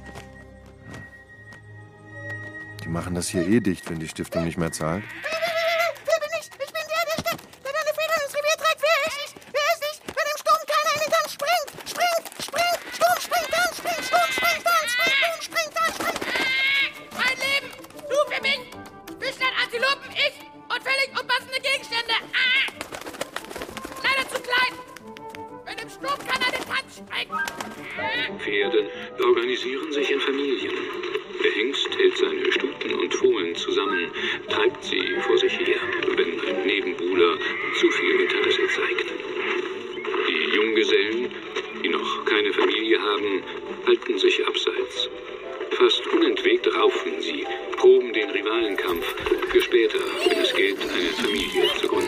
Die machen das hier eh dicht, wenn die Stiftung nicht mehr zahlt. Wer bin ich? Ich bin der, der steckt, der deine Federn ins Revier trägt. Wer ist ich? Wer ist ich? Wenn im Sturm keiner in den Tanz springt. Springt, springt, Sturm springt, dann springt, Sturm springt, dann springt, Sturm springt, dann springt. Mein Leben, du für mich. Fischlein, Antilopen, ich und völlig unpassende Gegenstände. Ah! Leider zu klein. Wenn im Sturm keiner den Tanz springt. Pferde organisieren sich in Familien. Der Hengst hält seine Stuten und Fohlen zusammen, treibt sie vor sich her, wenn ein Nebenbuhler zu viel Interesse zeigt. Die Junggesellen, die noch keine Familie haben, halten sich abseits. Fast unentwegt raufen sie, proben den Rivalenkampf für später, wenn es gilt, eine Familie zu gründen.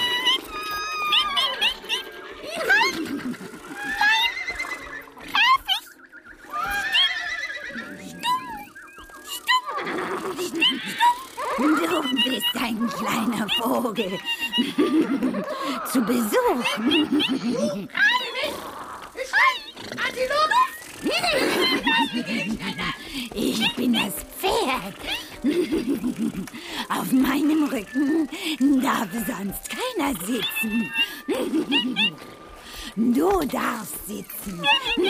Du bist ein kleiner Vogel. Zu Besuch. Ich bin das Pferd. Auf meinem Rücken darf sonst keiner sitzen. Du darfst sitzen.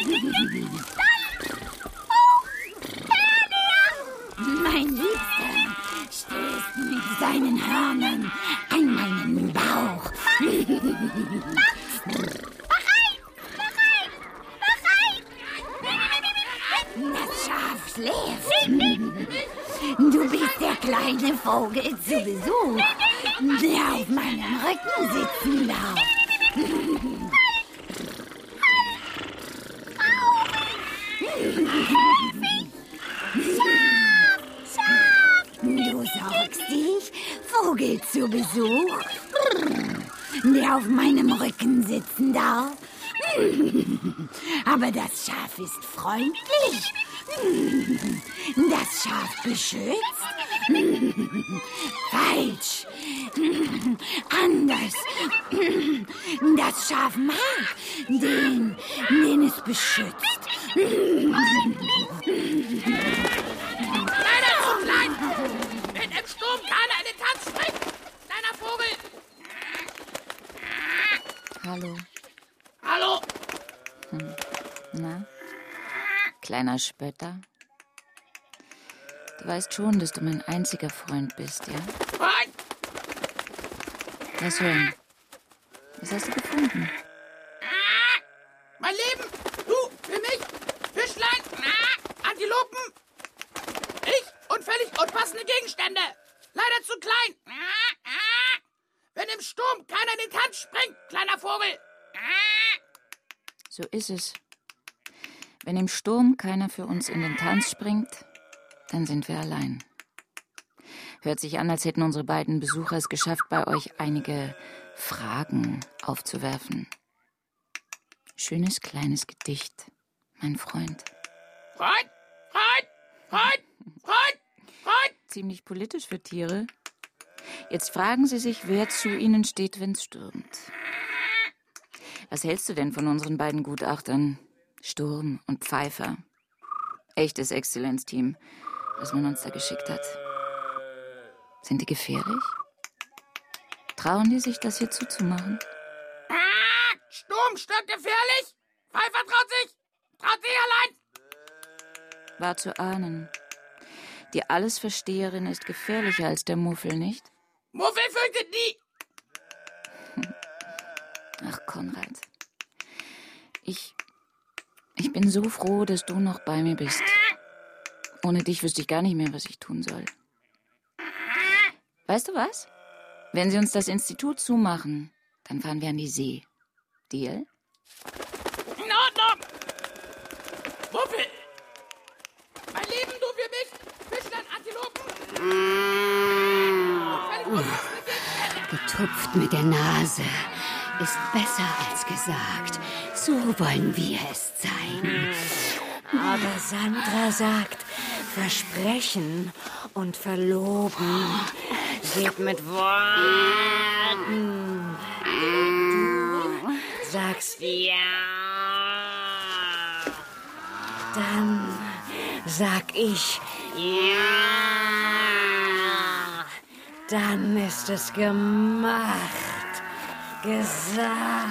Mein Liebster stößt mit seinen Hörnern an meinen Bauch. Das Schaf schläft. Du bist der kleine Vogel zu Besuch, der auf meinem Rücken sitzen darf. Du sorgst dich, Vogel zu Besuch, der auf meinem Rücken sitzen darf. Aber das Schaf ist freundlich. Das Schaf beschützt. Falsch. Anders. Das Schaf mag den, den es beschützt. Leider zu klein. Wenn im Sturm keiner in den Tanz springt. Kleiner Vogel. Hallo. Hm. Na, kleiner Spötter? Du weißt schon, dass du mein einziger Freund bist, ja? Freund! Lass hören. Was hast du gefunden? Ah, mein Leben! Du, für mich! Fischlein! Ah, Antilopen! Ich und völlig unpassende Gegenstände! Leider zu klein! Ah, ah, wenn im Sturm keiner in den Tanz springt, kleiner Vogel! Ah. So ist es. Wenn im Sturm keiner für uns in den Tanz springt, dann sind wir allein. Hört sich an, als hätten unsere beiden Besucher es geschafft, bei euch einige Fragen aufzuwerfen. Schönes kleines Gedicht, mein Freund. Freund! Freund! Freund! Freund! Freund! Ziemlich politisch für Tiere. Jetzt fragen sie sich, wer zu ihnen steht, wenn's stürmt. Was hältst du denn von unseren beiden Gutachtern? Sturm und Pfeiffer. Echtes Exzellenzteam, das man uns da geschickt hat. Sind die gefährlich? Trauen die sich, das hier zuzumachen? Ah, Sturm stört gefährlich! Pfeiffer traut sich! Traut sich allein! War zu ahnen. Die Allesversteherin ist gefährlicher als der Muffel, nicht? Muffel fürchtet nie! Ach, Konrad. Ich... Ich bin so froh, dass du noch bei mir bist. Ohne dich wüsste ich gar nicht mehr, was ich tun soll. Weißt du was? Wenn sie uns das Institut zumachen, dann fahren wir an die See. Deal? In Ordnung! Muffel! Mein Leben, du für mich! Fischlein, Antilopen! Getupft mit der Nase ist besser als gesagt. So wollen wir es zeigen. Aber Sandra sagt, versprechen und verloben geht mit Worten. Du sagst ja. Dann sag ich ja. Dann ist es gemacht. Gesagt.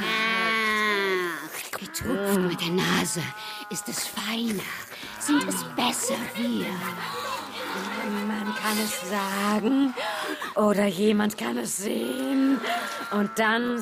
Getupft mit der Nase ist es feiner, sind es besser wir. Man kann es sagen oder jemand kann es sehen und dann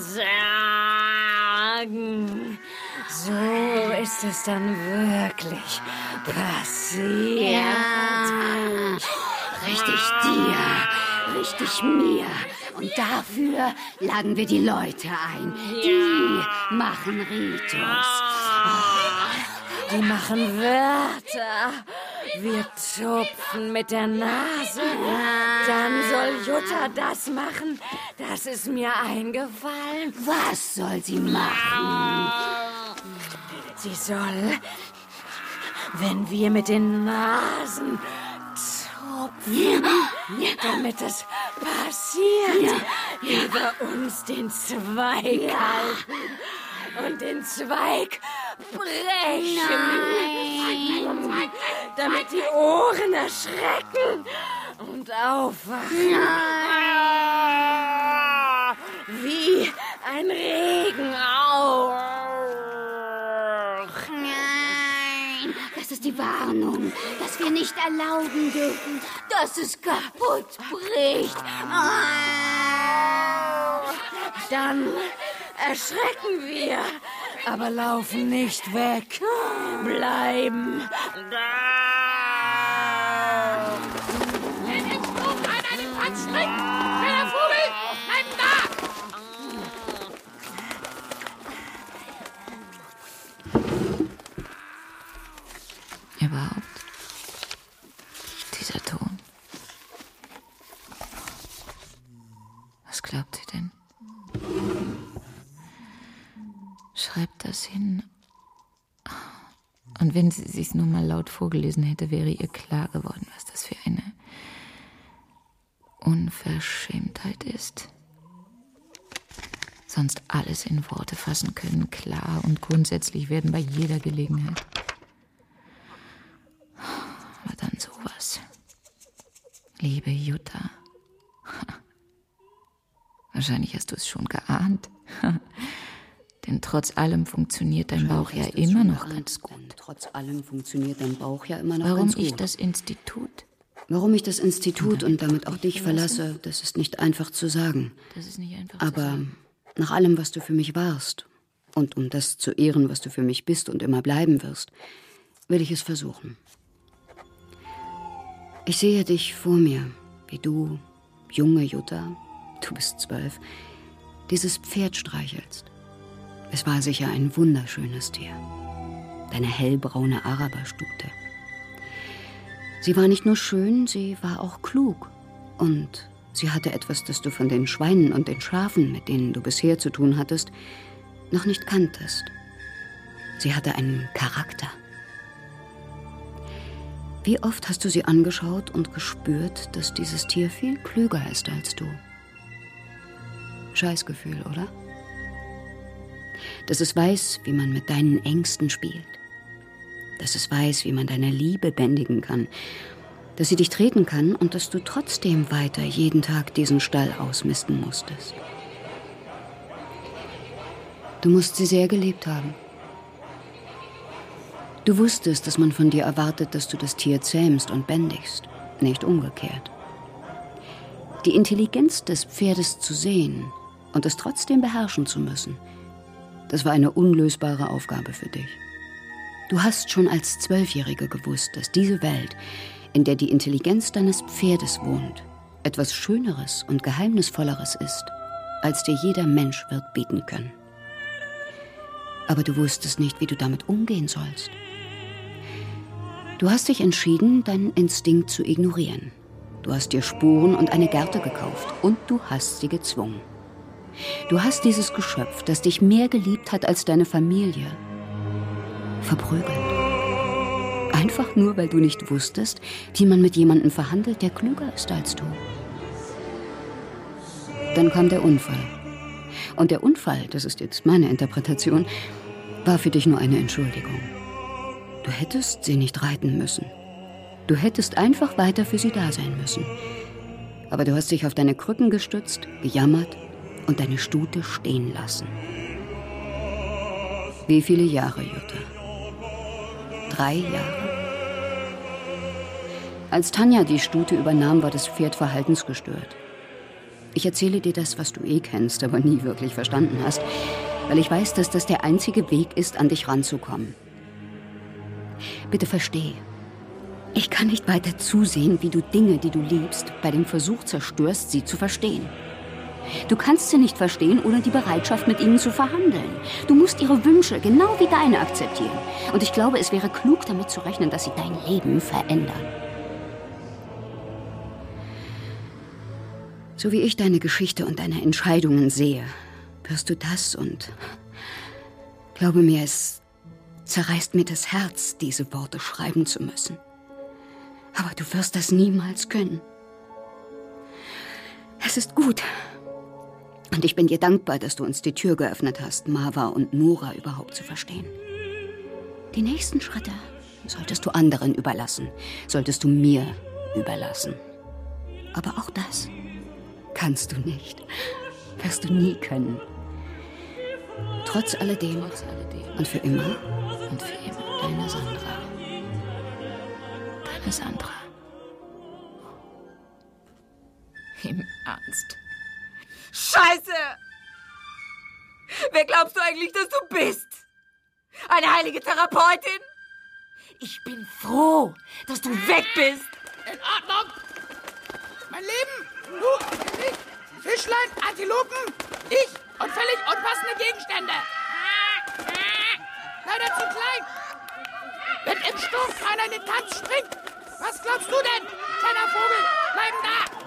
sagen. So ist es dann wirklich passiert. Ja. Richtig dir, richtig mir. Und dafür laden wir die Leute ein. Die machen Ritus. Die machen Wörter. Wir tupfen mit der Nase. Dann soll Jutta das machen. Das ist mir eingefallen. Was soll sie machen? Sie soll, wenn wir mit den Nasen tupfen, damit es passiert, über uns den Zweig halten und den Zweig brechen. Nein. Damit die Ohren erschrecken und aufwachen. Nein. Wie ein Regenauch. Nein, das ist die Warnung, dass wir nicht erlauben dürfen, dass es kaputt bricht. Dann erschrecken wir, aber laufen nicht weg. Bleiben da. Wenn im Sturm einer den Tanz springt, kleiner Vogel, bleib da! Überhaupt dieser Ton. Was glaubt sie denn? Schreibt das hin. Und wenn sie sich's nur mal laut vorgelesen hätte, wäre ihr klar geworden, was das für eine Unverschämtheit ist. Sonst alles in Worte fassen können, klar und grundsätzlich werden bei jeder Gelegenheit. Aber dann sowas. Liebe Jutta. Wahrscheinlich hast du es schon geahnt. Denn trotz allem funktioniert dein Bauch ja immer noch ganz gut. Trotz allem funktioniert dein Bauch ja immer noch Warum ganz gut. ich das Institut? Warum ich das Institut und damit auch dich verlasse, das ist nicht einfach zu sagen. Das ist nicht einfach Aber zu sagen. nach allem, was du für mich warst und um das zu ehren, was du für mich bist und immer bleiben wirst, will ich es versuchen. Ich sehe dich vor mir, wie du, junge Jutta, du bist zwölf, dieses Pferd streichelst. Es war sicher ein wunderschönes Tier. Deine hellbraune Araberstute. Sie war nicht nur schön, sie war auch klug. Und sie hatte etwas, das du von den Schweinen und den Schafen, mit denen du bisher zu tun hattest, noch nicht kanntest. Sie hatte einen Charakter. Wie oft hast du sie angeschaut und gespürt, dass dieses Tier viel klüger ist als du? Scheißgefühl, oder? Dass es weiß, wie man mit deinen Ängsten spielt. Dass es weiß, wie man deine Liebe bändigen kann. Dass sie dich treten kann und dass du trotzdem weiter jeden Tag diesen Stall ausmisten musstest. Du musst sie sehr geliebt haben. Du wusstest, dass man von dir erwartet, dass du das Tier zähmst und bändigst, nicht umgekehrt. Die Intelligenz des Pferdes zu sehen und es trotzdem beherrschen zu müssen, das war eine unlösbare Aufgabe für dich. Du hast schon als Zwölfjährige gewusst, dass diese Welt, in der die Intelligenz deines Pferdes wohnt, etwas Schöneres und Geheimnisvolleres ist, als dir jeder Mensch wird bieten können. Aber du wusstest nicht, wie du damit umgehen sollst. Du hast dich entschieden, deinen Instinkt zu ignorieren. Du hast dir Sporen und eine Gerte gekauft und du hast sie gezwungen. Du hast dieses Geschöpf, das dich mehr geliebt hat als deine Familie, verprügelt. Einfach nur, weil du nicht wusstest, wie man mit jemandem verhandelt, der klüger ist als du. Dann kam der Unfall. Und der Unfall, das ist jetzt meine Interpretation, war für dich nur eine Entschuldigung. Du hättest sie nicht reiten müssen. Du hättest einfach weiter für sie da sein müssen. Aber du hast dich auf deine Krücken gestützt, gejammert und deine Stute stehen lassen. Wie viele Jahre, Jutta? Drei Jahre? Als Tanja die Stute übernahm, war das Pferd verhaltensgestört. Ich erzähle dir das, was du eh kennst, aber nie wirklich verstanden hast, weil ich weiß, dass das der einzige Weg ist, an dich ranzukommen. Bitte versteh. Ich kann nicht weiter zusehen, wie du Dinge, die du liebst, bei dem Versuch zerstörst, sie zu verstehen. Du kannst sie nicht verstehen, ohne die Bereitschaft, mit ihnen zu verhandeln. Du musst ihre Wünsche genau wie deine akzeptieren. Und ich glaube, es wäre klug, damit zu rechnen, dass sie dein Leben verändern. So wie ich deine Geschichte und deine Entscheidungen sehe, wirst du das und... Glaube mir, es zerreißt mir das Herz, diese Worte schreiben zu müssen. Aber du wirst das niemals können. Es ist gut. Und ich bin dir dankbar, dass du uns die Tür geöffnet hast, Marwa und Nora überhaupt zu verstehen. Die nächsten Schritte solltest du anderen überlassen, solltest du mir überlassen. Aber auch das kannst du nicht, wirst du nie können. Trotz alledem, Trotz alledem. Und für immer und für immer deine Sandra. Deine Sandra. Im Ernst? Scheiße! Wer glaubst du eigentlich, dass du bist? Eine heilige Therapeutin? Ich bin froh, dass du weg bist. In Ordnung. Mein Leben, du, ich, Fischlein, Antilopen, ich und völlig unpassende Gegenstände. Leider zu klein. Wenn im Sturm keiner in den Tanz springt, was glaubst du denn, kleiner Vogel? Bleiben da!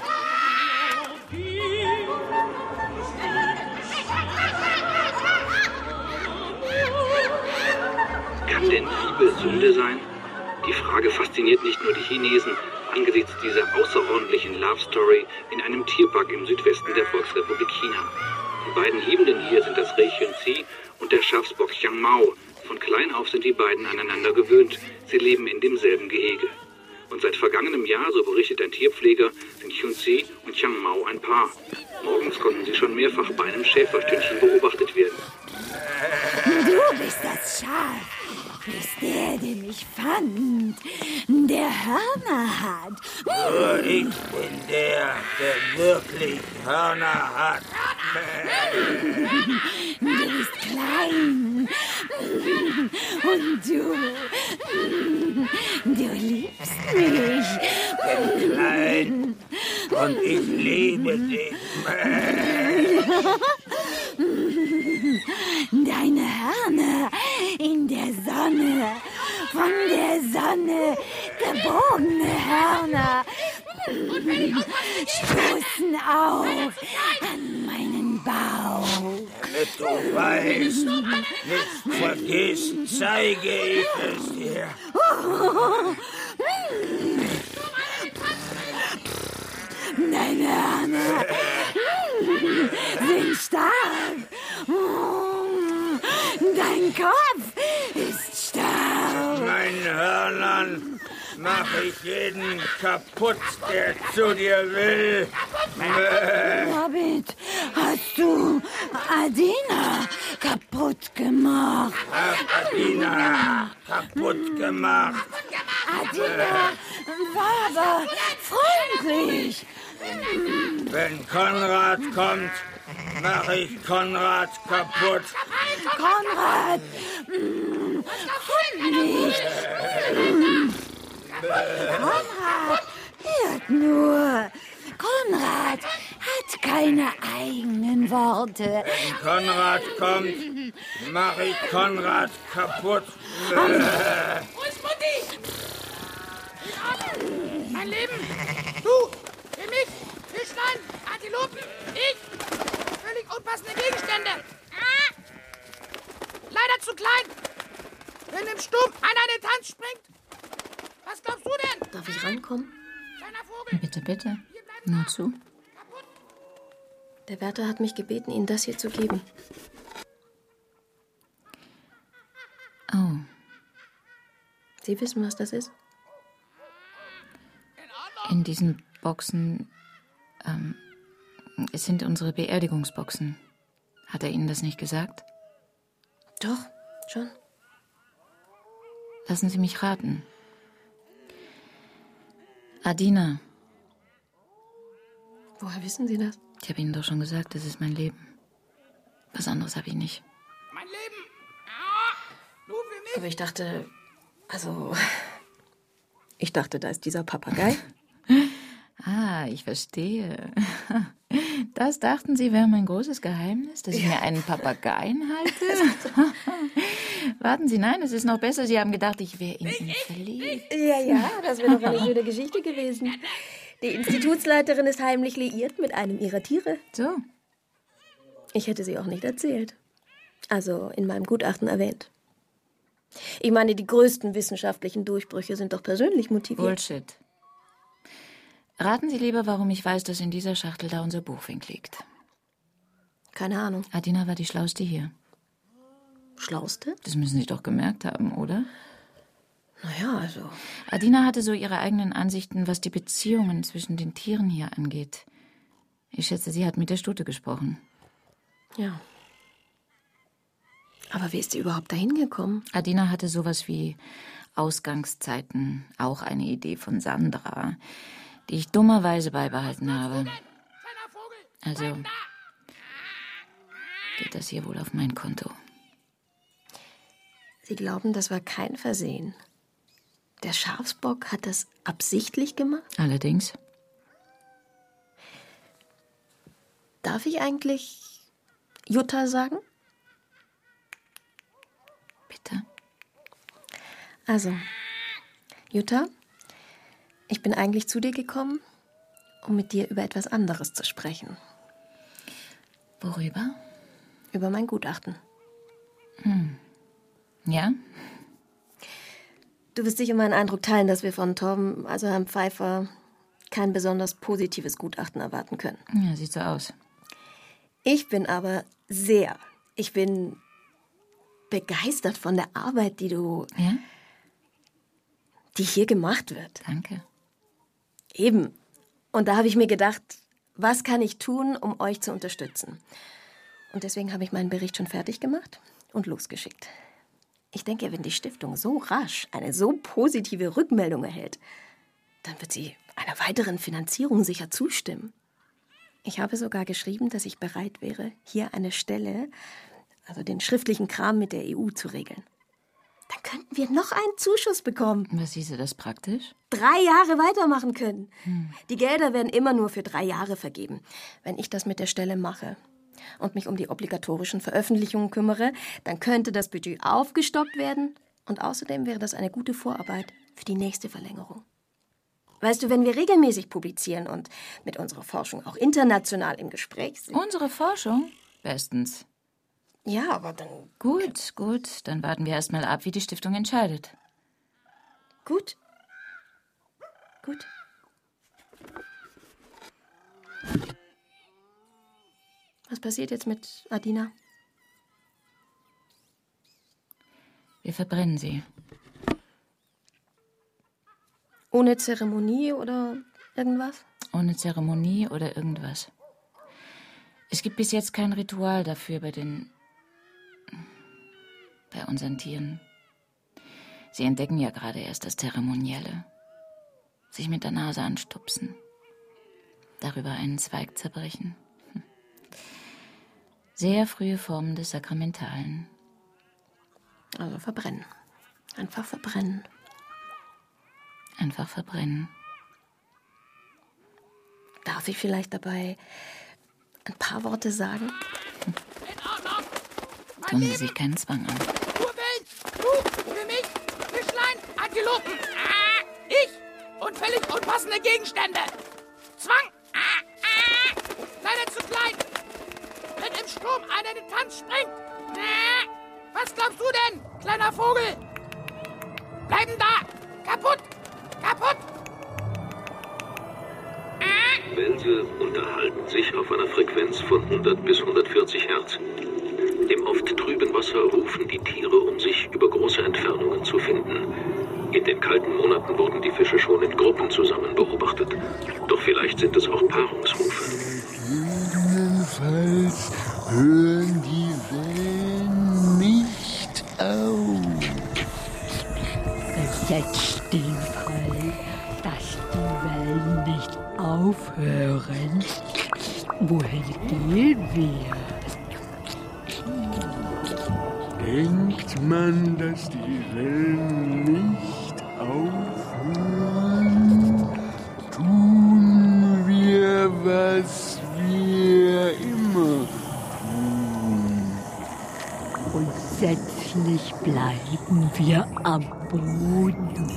Kann denn Liebe Sünde sein? Die Frage fasziniert nicht nur die Chinesen angesichts dieser außerordentlichen Love Story in einem Tierpark im Südwesten der Volksrepublik China. Die beiden Liebenden hier sind das Reh Xunzi und der Schafsbock Xiang Mao. Von klein auf sind die beiden aneinander gewöhnt. Sie leben in demselben Gehege. Und seit vergangenem Jahr, so berichtet ein Tierpfleger, sind Chun-Tse und Chiang Mao ein Paar. Morgens konnten sie schon mehrfach bei einem Schäferstündchen beobachtet werden. Du bist das Schaf. Bist der, der mich fand, der Hörner hat. Nur ich bin der, der wirklich Hörner hat. Du bist klein. Und du, du liebst mich. Ich bin klein und ich liebe dich. Deine Hörner in der Sonne, von der Sonne gebogene Hörner, stoßen auch an meinen Bauch. Damit du weißt, nicht vergisst, zeige ich es dir. Deine Hörner sind stark. Dein Kopf ist stark. Mit meinen Hörnern mach ich jeden kaputt, der zu dir will. Damit hast du Adina kaputt gemacht. Hab Adina kaputt gemacht. Adina war aber freundlich. Wenn Konrad kommt, mach ich Konrad kaputt. Konrad! Mm, nicht! Mm. Konrad, hört nur! Konrad hat keine eigenen Worte. Wenn Konrad kommt, mach ich Konrad kaputt. Wo ist Mutti? Mein Leben! Du! Für mich! Fischlein! Antilopen! Ich! Völlig unpassende Gegenstände! Ah. Leider zu klein! Wenn im Sturm einer in den Tanz springt! Was glaubst du denn? Darf ich rankommen? Kleiner Vogel! Bitte, bitte. Nur zu. Der Wärter hat mich gebeten, Ihnen das hier zu geben. Oh. Sie wissen, was das ist? In diesen Boxen, ähm, es sind unsere Beerdigungsboxen. Hat er Ihnen das nicht gesagt? Doch, schon. Lassen Sie mich raten. Adina. Woher wissen Sie das? Ich habe Ihnen doch schon gesagt, das ist mein Leben. Was anderes habe ich nicht. Mein Leben! Ah, nur für mich! Aber ich dachte, also, ich dachte, da ist dieser Papagei. Ah, ich verstehe. Das dachten Sie, wäre mein großes Geheimnis, dass ich mir einen Papageien halte? Warten Sie, nein, es ist noch besser. Sie haben gedacht, ich wäre in ihn verliebt. Ja, ja, das wäre doch eine schöne Geschichte gewesen. Die Institutsleiterin ist heimlich liiert mit einem ihrer Tiere. So. Ich hätte sie auch nicht erzählt. Also in meinem Gutachten erwähnt. Ich meine, die größten wissenschaftlichen Durchbrüche sind doch persönlich motiviert. Bullshit. Raten Sie lieber, warum ich weiß, dass in dieser Schachtel da unser Buchfink liegt. Keine Ahnung. Adina war die Schlauste hier. Schlauste? Das müssen Sie doch gemerkt haben, oder? Naja, also... Adina hatte so ihre eigenen Ansichten, was die Beziehungen zwischen den Tieren hier angeht. Ich schätze, sie hat mit der Stute gesprochen. Ja. Aber wie ist sie überhaupt dahin gekommen? Adina hatte sowas wie Ausgangszeiten, auch eine Idee von Sandra, die ich dummerweise beibehalten habe. Also geht das hier wohl auf mein Konto. Sie glauben, das war kein Versehen? Der Schafsbock hat das absichtlich gemacht? Allerdings. Darf ich eigentlich Jutta sagen? Bitte? Also, Jutta, ich bin eigentlich zu dir gekommen, um mit dir über etwas anderes zu sprechen. Worüber? Über mein Gutachten. Hm. Ja? Du wirst sicher meinen Eindruck teilen, dass wir von Torben, also Herrn Pfeiffer, kein besonders positives Gutachten erwarten können. Ja, sieht so aus. Ich bin aber sehr, ich bin begeistert von der Arbeit, die du... Ja? die hier gemacht wird. Danke. Eben. Und da habe ich mir gedacht, was kann ich tun, um euch zu unterstützen? Und deswegen habe ich meinen Bericht schon fertig gemacht und losgeschickt. Ich denke, wenn die Stiftung so rasch eine so positive Rückmeldung erhält, dann wird sie einer weiteren Finanzierung sicher zustimmen. Ich habe sogar geschrieben, dass ich bereit wäre, hier eine Stelle, also den schriftlichen Kram mit der E U zu regeln. Dann könnten wir noch einen Zuschuss bekommen. Was hieße das praktisch? Drei Jahre weitermachen können. Hm. Die Gelder werden immer nur für drei Jahre vergeben. Wenn ich das mit der Stelle mache und mich um die obligatorischen Veröffentlichungen kümmere, dann könnte das Budget aufgestockt werden. Und außerdem wäre das eine gute Vorarbeit für die nächste Verlängerung. Weißt du, wenn wir regelmäßig publizieren und mit unserer Forschung auch international im Gespräch sind... Unsere Forschung? Bestens. Ja, aber dann... Gut, gut. Dann warten wir erst mal ab, wie die Stiftung entscheidet. Gut. Gut. Was passiert jetzt mit Adina? Wir verbrennen sie. Ohne Zeremonie oder irgendwas? Ohne Zeremonie oder irgendwas. Es gibt bis jetzt kein Ritual dafür bei den... bei unseren Tieren. Sie entdecken ja gerade erst das Zeremonielle. Sich mit der Nase anstupsen. Darüber einen Zweig zerbrechen. Sehr frühe Formen des Sakramentalen. Also verbrennen. Einfach verbrennen. Einfach verbrennen. Darf ich vielleicht dabei ein paar Worte sagen? In Ordnung. Tun Sie sich keinen Zwang an. Du willst, du, für mich, Fischlein, Antilopen. Ah, ich und völlig unpassende Gegenstände. Zwang. Ah, ah, leider zu klein. Wenn im Sturm einer den Tanz springt. Ah, was glaubst du denn, kleiner Vogel? Bleiben da. Kaputt. Kaputt. Welse unterhalten sich auf einer Frequenz von hundert bis hundertvierzig Hertz. Im oft trüben Wasser rufen die Tiere, um sich über große Entfernungen zu finden. In den kalten Monaten wurden die Fische schon in Gruppen zusammen beobachtet. Doch vielleicht sind es auch Paarungsrufe. Jedenfalls hören die Wellen nicht auf. Gesetzt den Fall, dass die Wellen nicht aufhören. Wohin gehen wir? Denkt man, dass die Wellen nicht aufhören, tun wir, was wir immer tun. Grundsätzlich bleiben wir am Boden.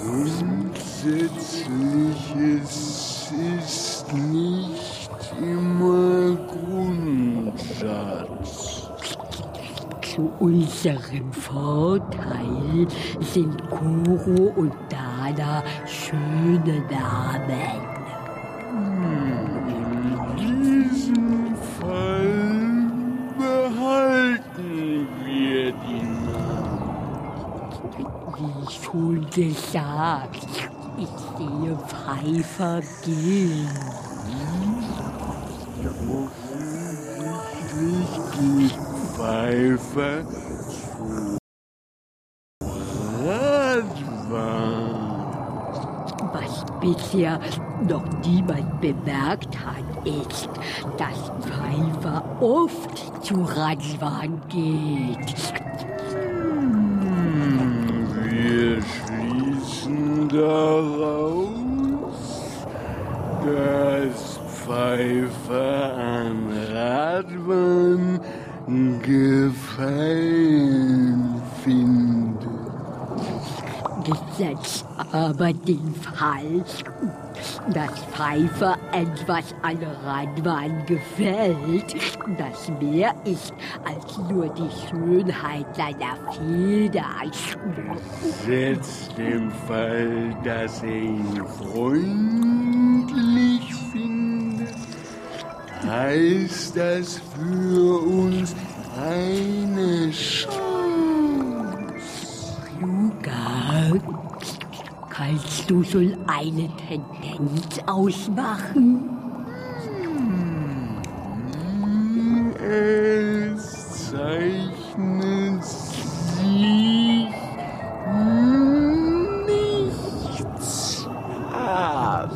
Grundsätzliches ist nicht immer Grundsatz. Zu unserem Vorteil sind Koro und Dana schöne Namen. In diesem Fall behalten wir die Namen. Wie schon gesagt, ich sehe Pfeifer gehen. Offensichtlich geht Pfeifer zu Radbahn. Was bisher noch niemand bemerkt hat, ist, dass Pfeifer oft zu Radbahn geht. Hm, wir schließen daraus, dass Pfeifer an Radbahn Gefallen findet. Gesetzt aber den Fall, dass Pfeifer etwas an Radbahn gefällt, das mehr ist als nur die Schönheit seiner Federn. Gesetzt den Fall, dass er ihn freundlich findet, heißt das für uns eine Chance. Hyuga, Kannst du schon eine Tendenz ausmachen? Es zeichnet sich nichts ab.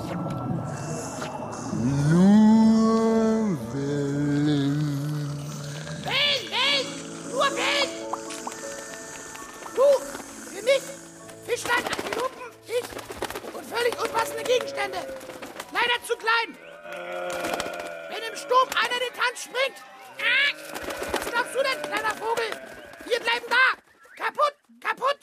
Nur Wellen. Wellen, Wellen! Nur Wellen! Du, für mich, Fischlein, Antilopen, ich und völlig unpassende Gegenstände. Leider zu klein. Wenn im Sturm einer den Tanz springt. Ah, was glaubst du denn, kleiner Vogel? Wir bleiben da. Kaputt, kaputt.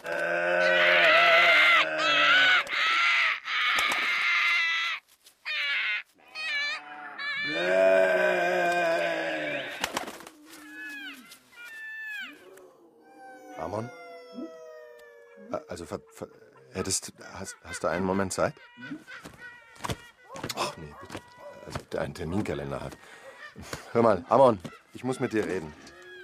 Amon? Also, ver, ver, hättest, hast, hast du einen Moment Zeit? Ach nee, bitte. Also, der einen Terminkalender hat. Hör mal, Amon, ich muss mit dir reden.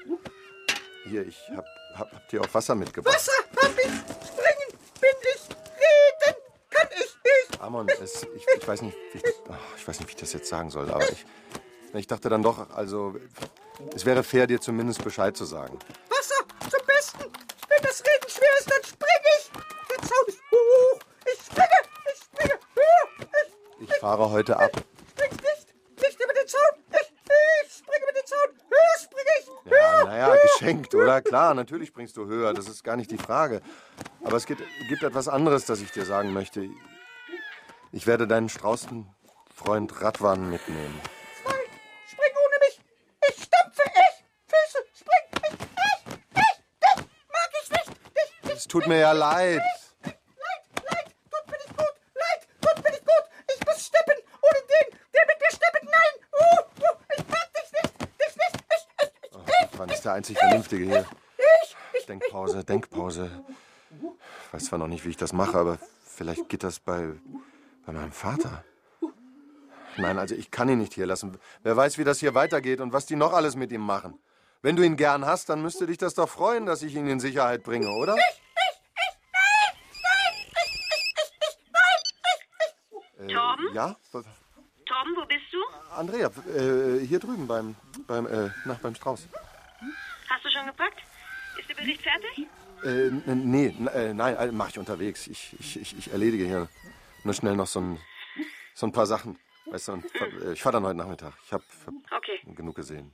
Hier, ich hab, hab, hab dir auch Wasser mitgebracht. Wasser hab ich, springen bin ich, reden kann ich nicht. Amon, es, ich, ich, weiß nicht, wie ich, oh, ich weiß nicht, wie ich das jetzt sagen soll, aber ich, ich dachte dann doch, also, es wäre fair, dir zumindest Bescheid zu sagen. Wasser zum Besten. Wenn das Reden schwer ist, dann springe ich. Der Zaun ist hoch. Ich springe, ich springe. Ich, Ich fahre heute ab. spring nicht, nicht über den Zaun. Ich, ich springe über den Zaun. Höher springe ich. Ja, naja, geschenkt, oder? Klar, natürlich springst du höher, das ist gar nicht die Frage. Aber es gibt, gibt etwas anderes, das ich dir sagen möchte. Ich werde deinen Straußenfreund Radwan mitnehmen. Nein, spring ohne mich. Ich stampfe, ich. Füße, spring, ich, ich, ich. Dich mag ich nicht. Dich, dich. Es tut mir ja leid. Leid, Leid, tut mir nicht gut. Leid, tut mir nicht gut. Ich muss steppen. Ohne den, der mit mir steppet. Nein. Uh, uh, ich mag dich nicht. Dich nicht. Ich, ich, ich. Oh, Radwan ist der einzig Vernünftige hier. Ich, ich. Denkpause, Denkpause. Ich weiß zwar noch nicht, wie ich das mache, aber vielleicht geht das bei, bei meinem Vater. Nein, also ich kann ihn nicht hier lassen. Wer weiß, wie das hier weitergeht und was die noch alles mit ihm machen. Wenn du ihn gern hast, dann müsste dich das doch freuen, dass ich ihn in Sicherheit bringe, oder? Ich, ich, ich, nein, nein, ich, ich, ich, ich, nein, ich, ich. Äh, Torben? Ja? Torben, wo bist du? Andrea, äh, hier drüben beim, beim, äh, nach, beim Strauß. Hast du schon gepackt? Ist der Bericht fertig? Äh, n- nee, n- äh, nein, äh, mach ich unterwegs. Ich, ich, ich, ich erledige hier nur schnell noch so ein, so ein paar Sachen. Weißt du, und, äh, ich fahr dann heute Nachmittag. Ich hab, hab Okay. genug gesehen.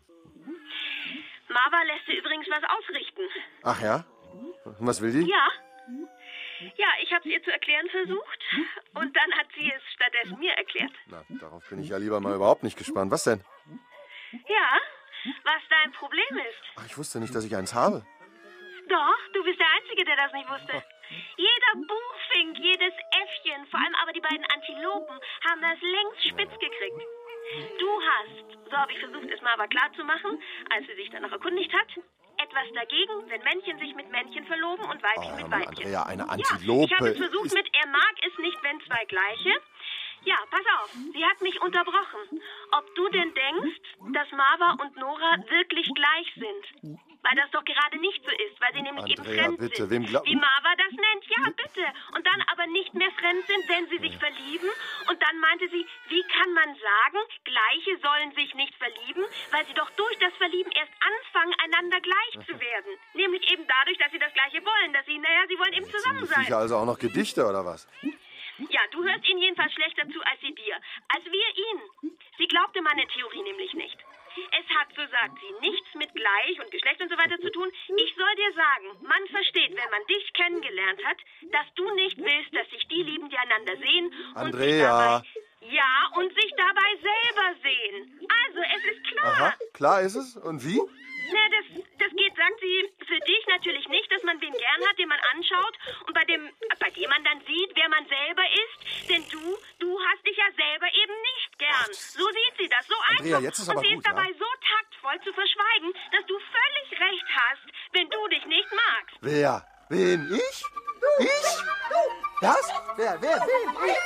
Marva lässt dir übrigens was ausrichten. Ach ja? Und was will die? Ja. Ja, ich habe es ihr zu erklären versucht und dann hat sie es stattdessen mir erklärt. Na, darauf bin ich ja lieber mal überhaupt nicht gespannt. Was denn? Ja, was dein Problem ist. Ach, ich wusste nicht, dass ich eins habe. Doch, du bist der Einzige, der das nicht wusste. Jeder Buchfink, jedes Äffchen, vor allem aber die beiden Antilopen, haben das längst spitz gekriegt. Du hast, so habe ich versucht, es Marva klarzumachen, als sie sich danach erkundigt hat, etwas dagegen, wenn Männchen sich mit Männchen verloben und Weibchen Oh, mit Mann, Weibchen. Andrea, eine Ja, Antilope. ich habe es versucht ist- mit, er mag es nicht, wenn zwei gleiche. Ja, pass auf, sie hat mich unterbrochen. Ob du denn denkst, dass Marva und Nora wirklich gleich sind? Weil das doch gerade nicht so ist, weil sie nämlich eben Andrea, fremd bitte, sind. wem glaub- Wie Marva das nennt, ja bitte. Und dann aber nicht mehr fremd sind, wenn sie sich verlieben. Und dann meinte sie, wie kann man sagen, Gleiche sollen sich nicht verlieben, weil sie doch durch das Verlieben erst anfangen, einander gleich zu werden. Nämlich eben dadurch, dass sie das Gleiche wollen, dass sie, naja, sie wollen eben zusammen sein. Sicher also auch noch Gedichte, oder was? Ja, du hörst ihnen jedenfalls schlechter zu als sie dir. Als wir ihnen. Sie glaubte meine Theorie nämlich nicht. Es hat, so sagt sie, nichts mit Gleich und Geschlecht und so weiter zu tun. Ich soll dir sagen, man versteht, wenn man dich kennengelernt hat, dass du nicht willst, dass sich die lieben, die einander sehen. Und sich Andrea. dabei, ja, und sich dabei selber sehen. Also, es ist klar. Aha, klar ist es. Und wie? Na, das, das geht, sagt sie, für dich natürlich nicht, dass man wen gern hat, den man anschaut und bei dem, bei dem man dann sieht, wer man selber ist. Denn du, du hast dich ja selber eben nicht gern. So sieht sie das, so Andrea, einfach. jetzt ist und aber sie gut, ist dabei ja? so taktvoll zu verschweigen, dass du völlig recht hast, wenn du dich nicht magst. Wer? Wen? Ich? Ich? Das? Wer? Wer? Wen? Ich?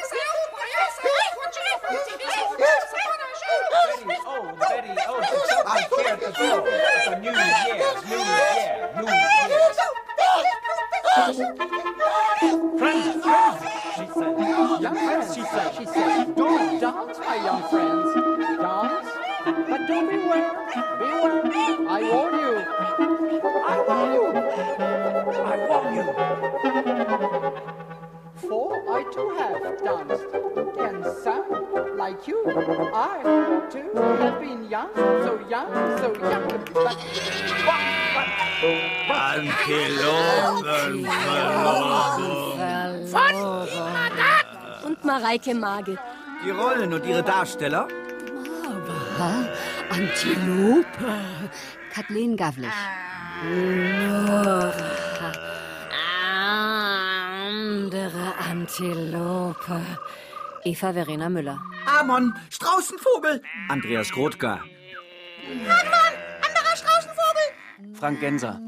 Betty, oh, Betty, oh, I care to go. It's a new year, new year, new year. Friends, friends, everywhere. Beware, I warn you. I warn you. I warn you. For I too have danced. And some, like you, I too have been young, so young, so young, but... Antilopen verloren. Von Imadat und Mareike Magel. Die Rollen und ihre Darsteller? Ha? Antilope. Kathleen Gavlich. Nora. Andere Antilope. Eva Verena Müller. Amon, Straußenvogel. Andreas Grothka. Hagmann, anderer Straußenvogel. Frank Genser.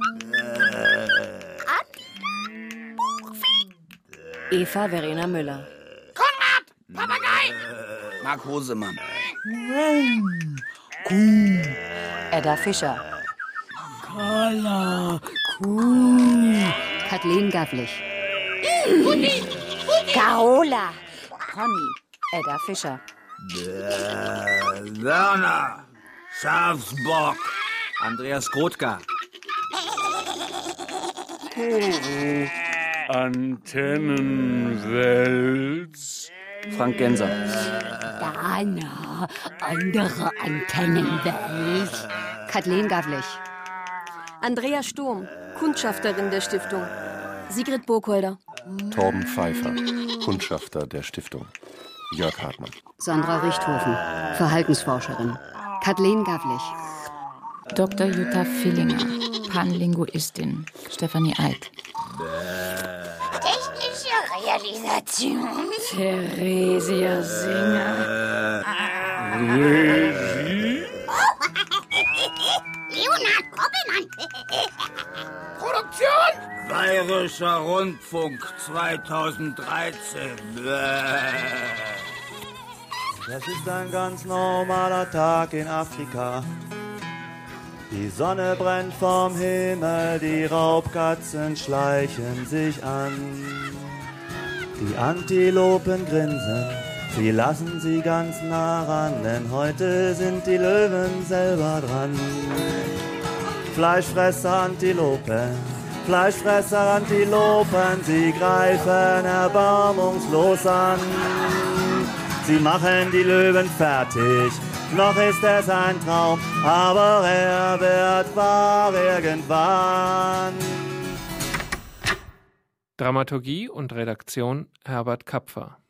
Eva Verena Müller. Konrad, Papagei. Marc Hosemann. Kuh. Edda Fischer. Kala. Kuh. Kathleen Gavlich. Guti, Guti. Carola. Conny. Edda Fischer. Äh, Werner. Schafsbock. Andreas Grothka. Antennenwels. Frank Genser. Dana. Andere Antennenwelt. Kathleen Gavlich. Andrea Sturm, Kundschafterin der Stiftung. Sigrid Burgholder. Torben Pfeiffer, Kundschafter der Stiftung. Jörg Hartmann. Sandra Richthofen, Verhaltensforscherin. Kathleen Gavlich. Doktor Jutta Villinger, Panlinguistin. Stefanie Eid. Technische Realisation. Theresia Singer. Regie? Leonhard Koppelmann. Produktion? Bayerischer Rundfunk zweitausenddreizehn. Das ist ein ganz normaler Tag in Afrika. Die Sonne brennt vom Himmel, die Raubkatzen schleichen sich an. Die Antilopen grinsen, sie lassen sie ganz nah ran, denn heute sind die Löwen selber dran. Fleischfresser Antilopen, Fleischfresser Antilopen, sie greifen erbarmungslos an. Sie machen die Löwen fertig, noch ist es ein Traum, aber er wird wahr irgendwann. Dramaturgie und Redaktion Herbert Kapfer.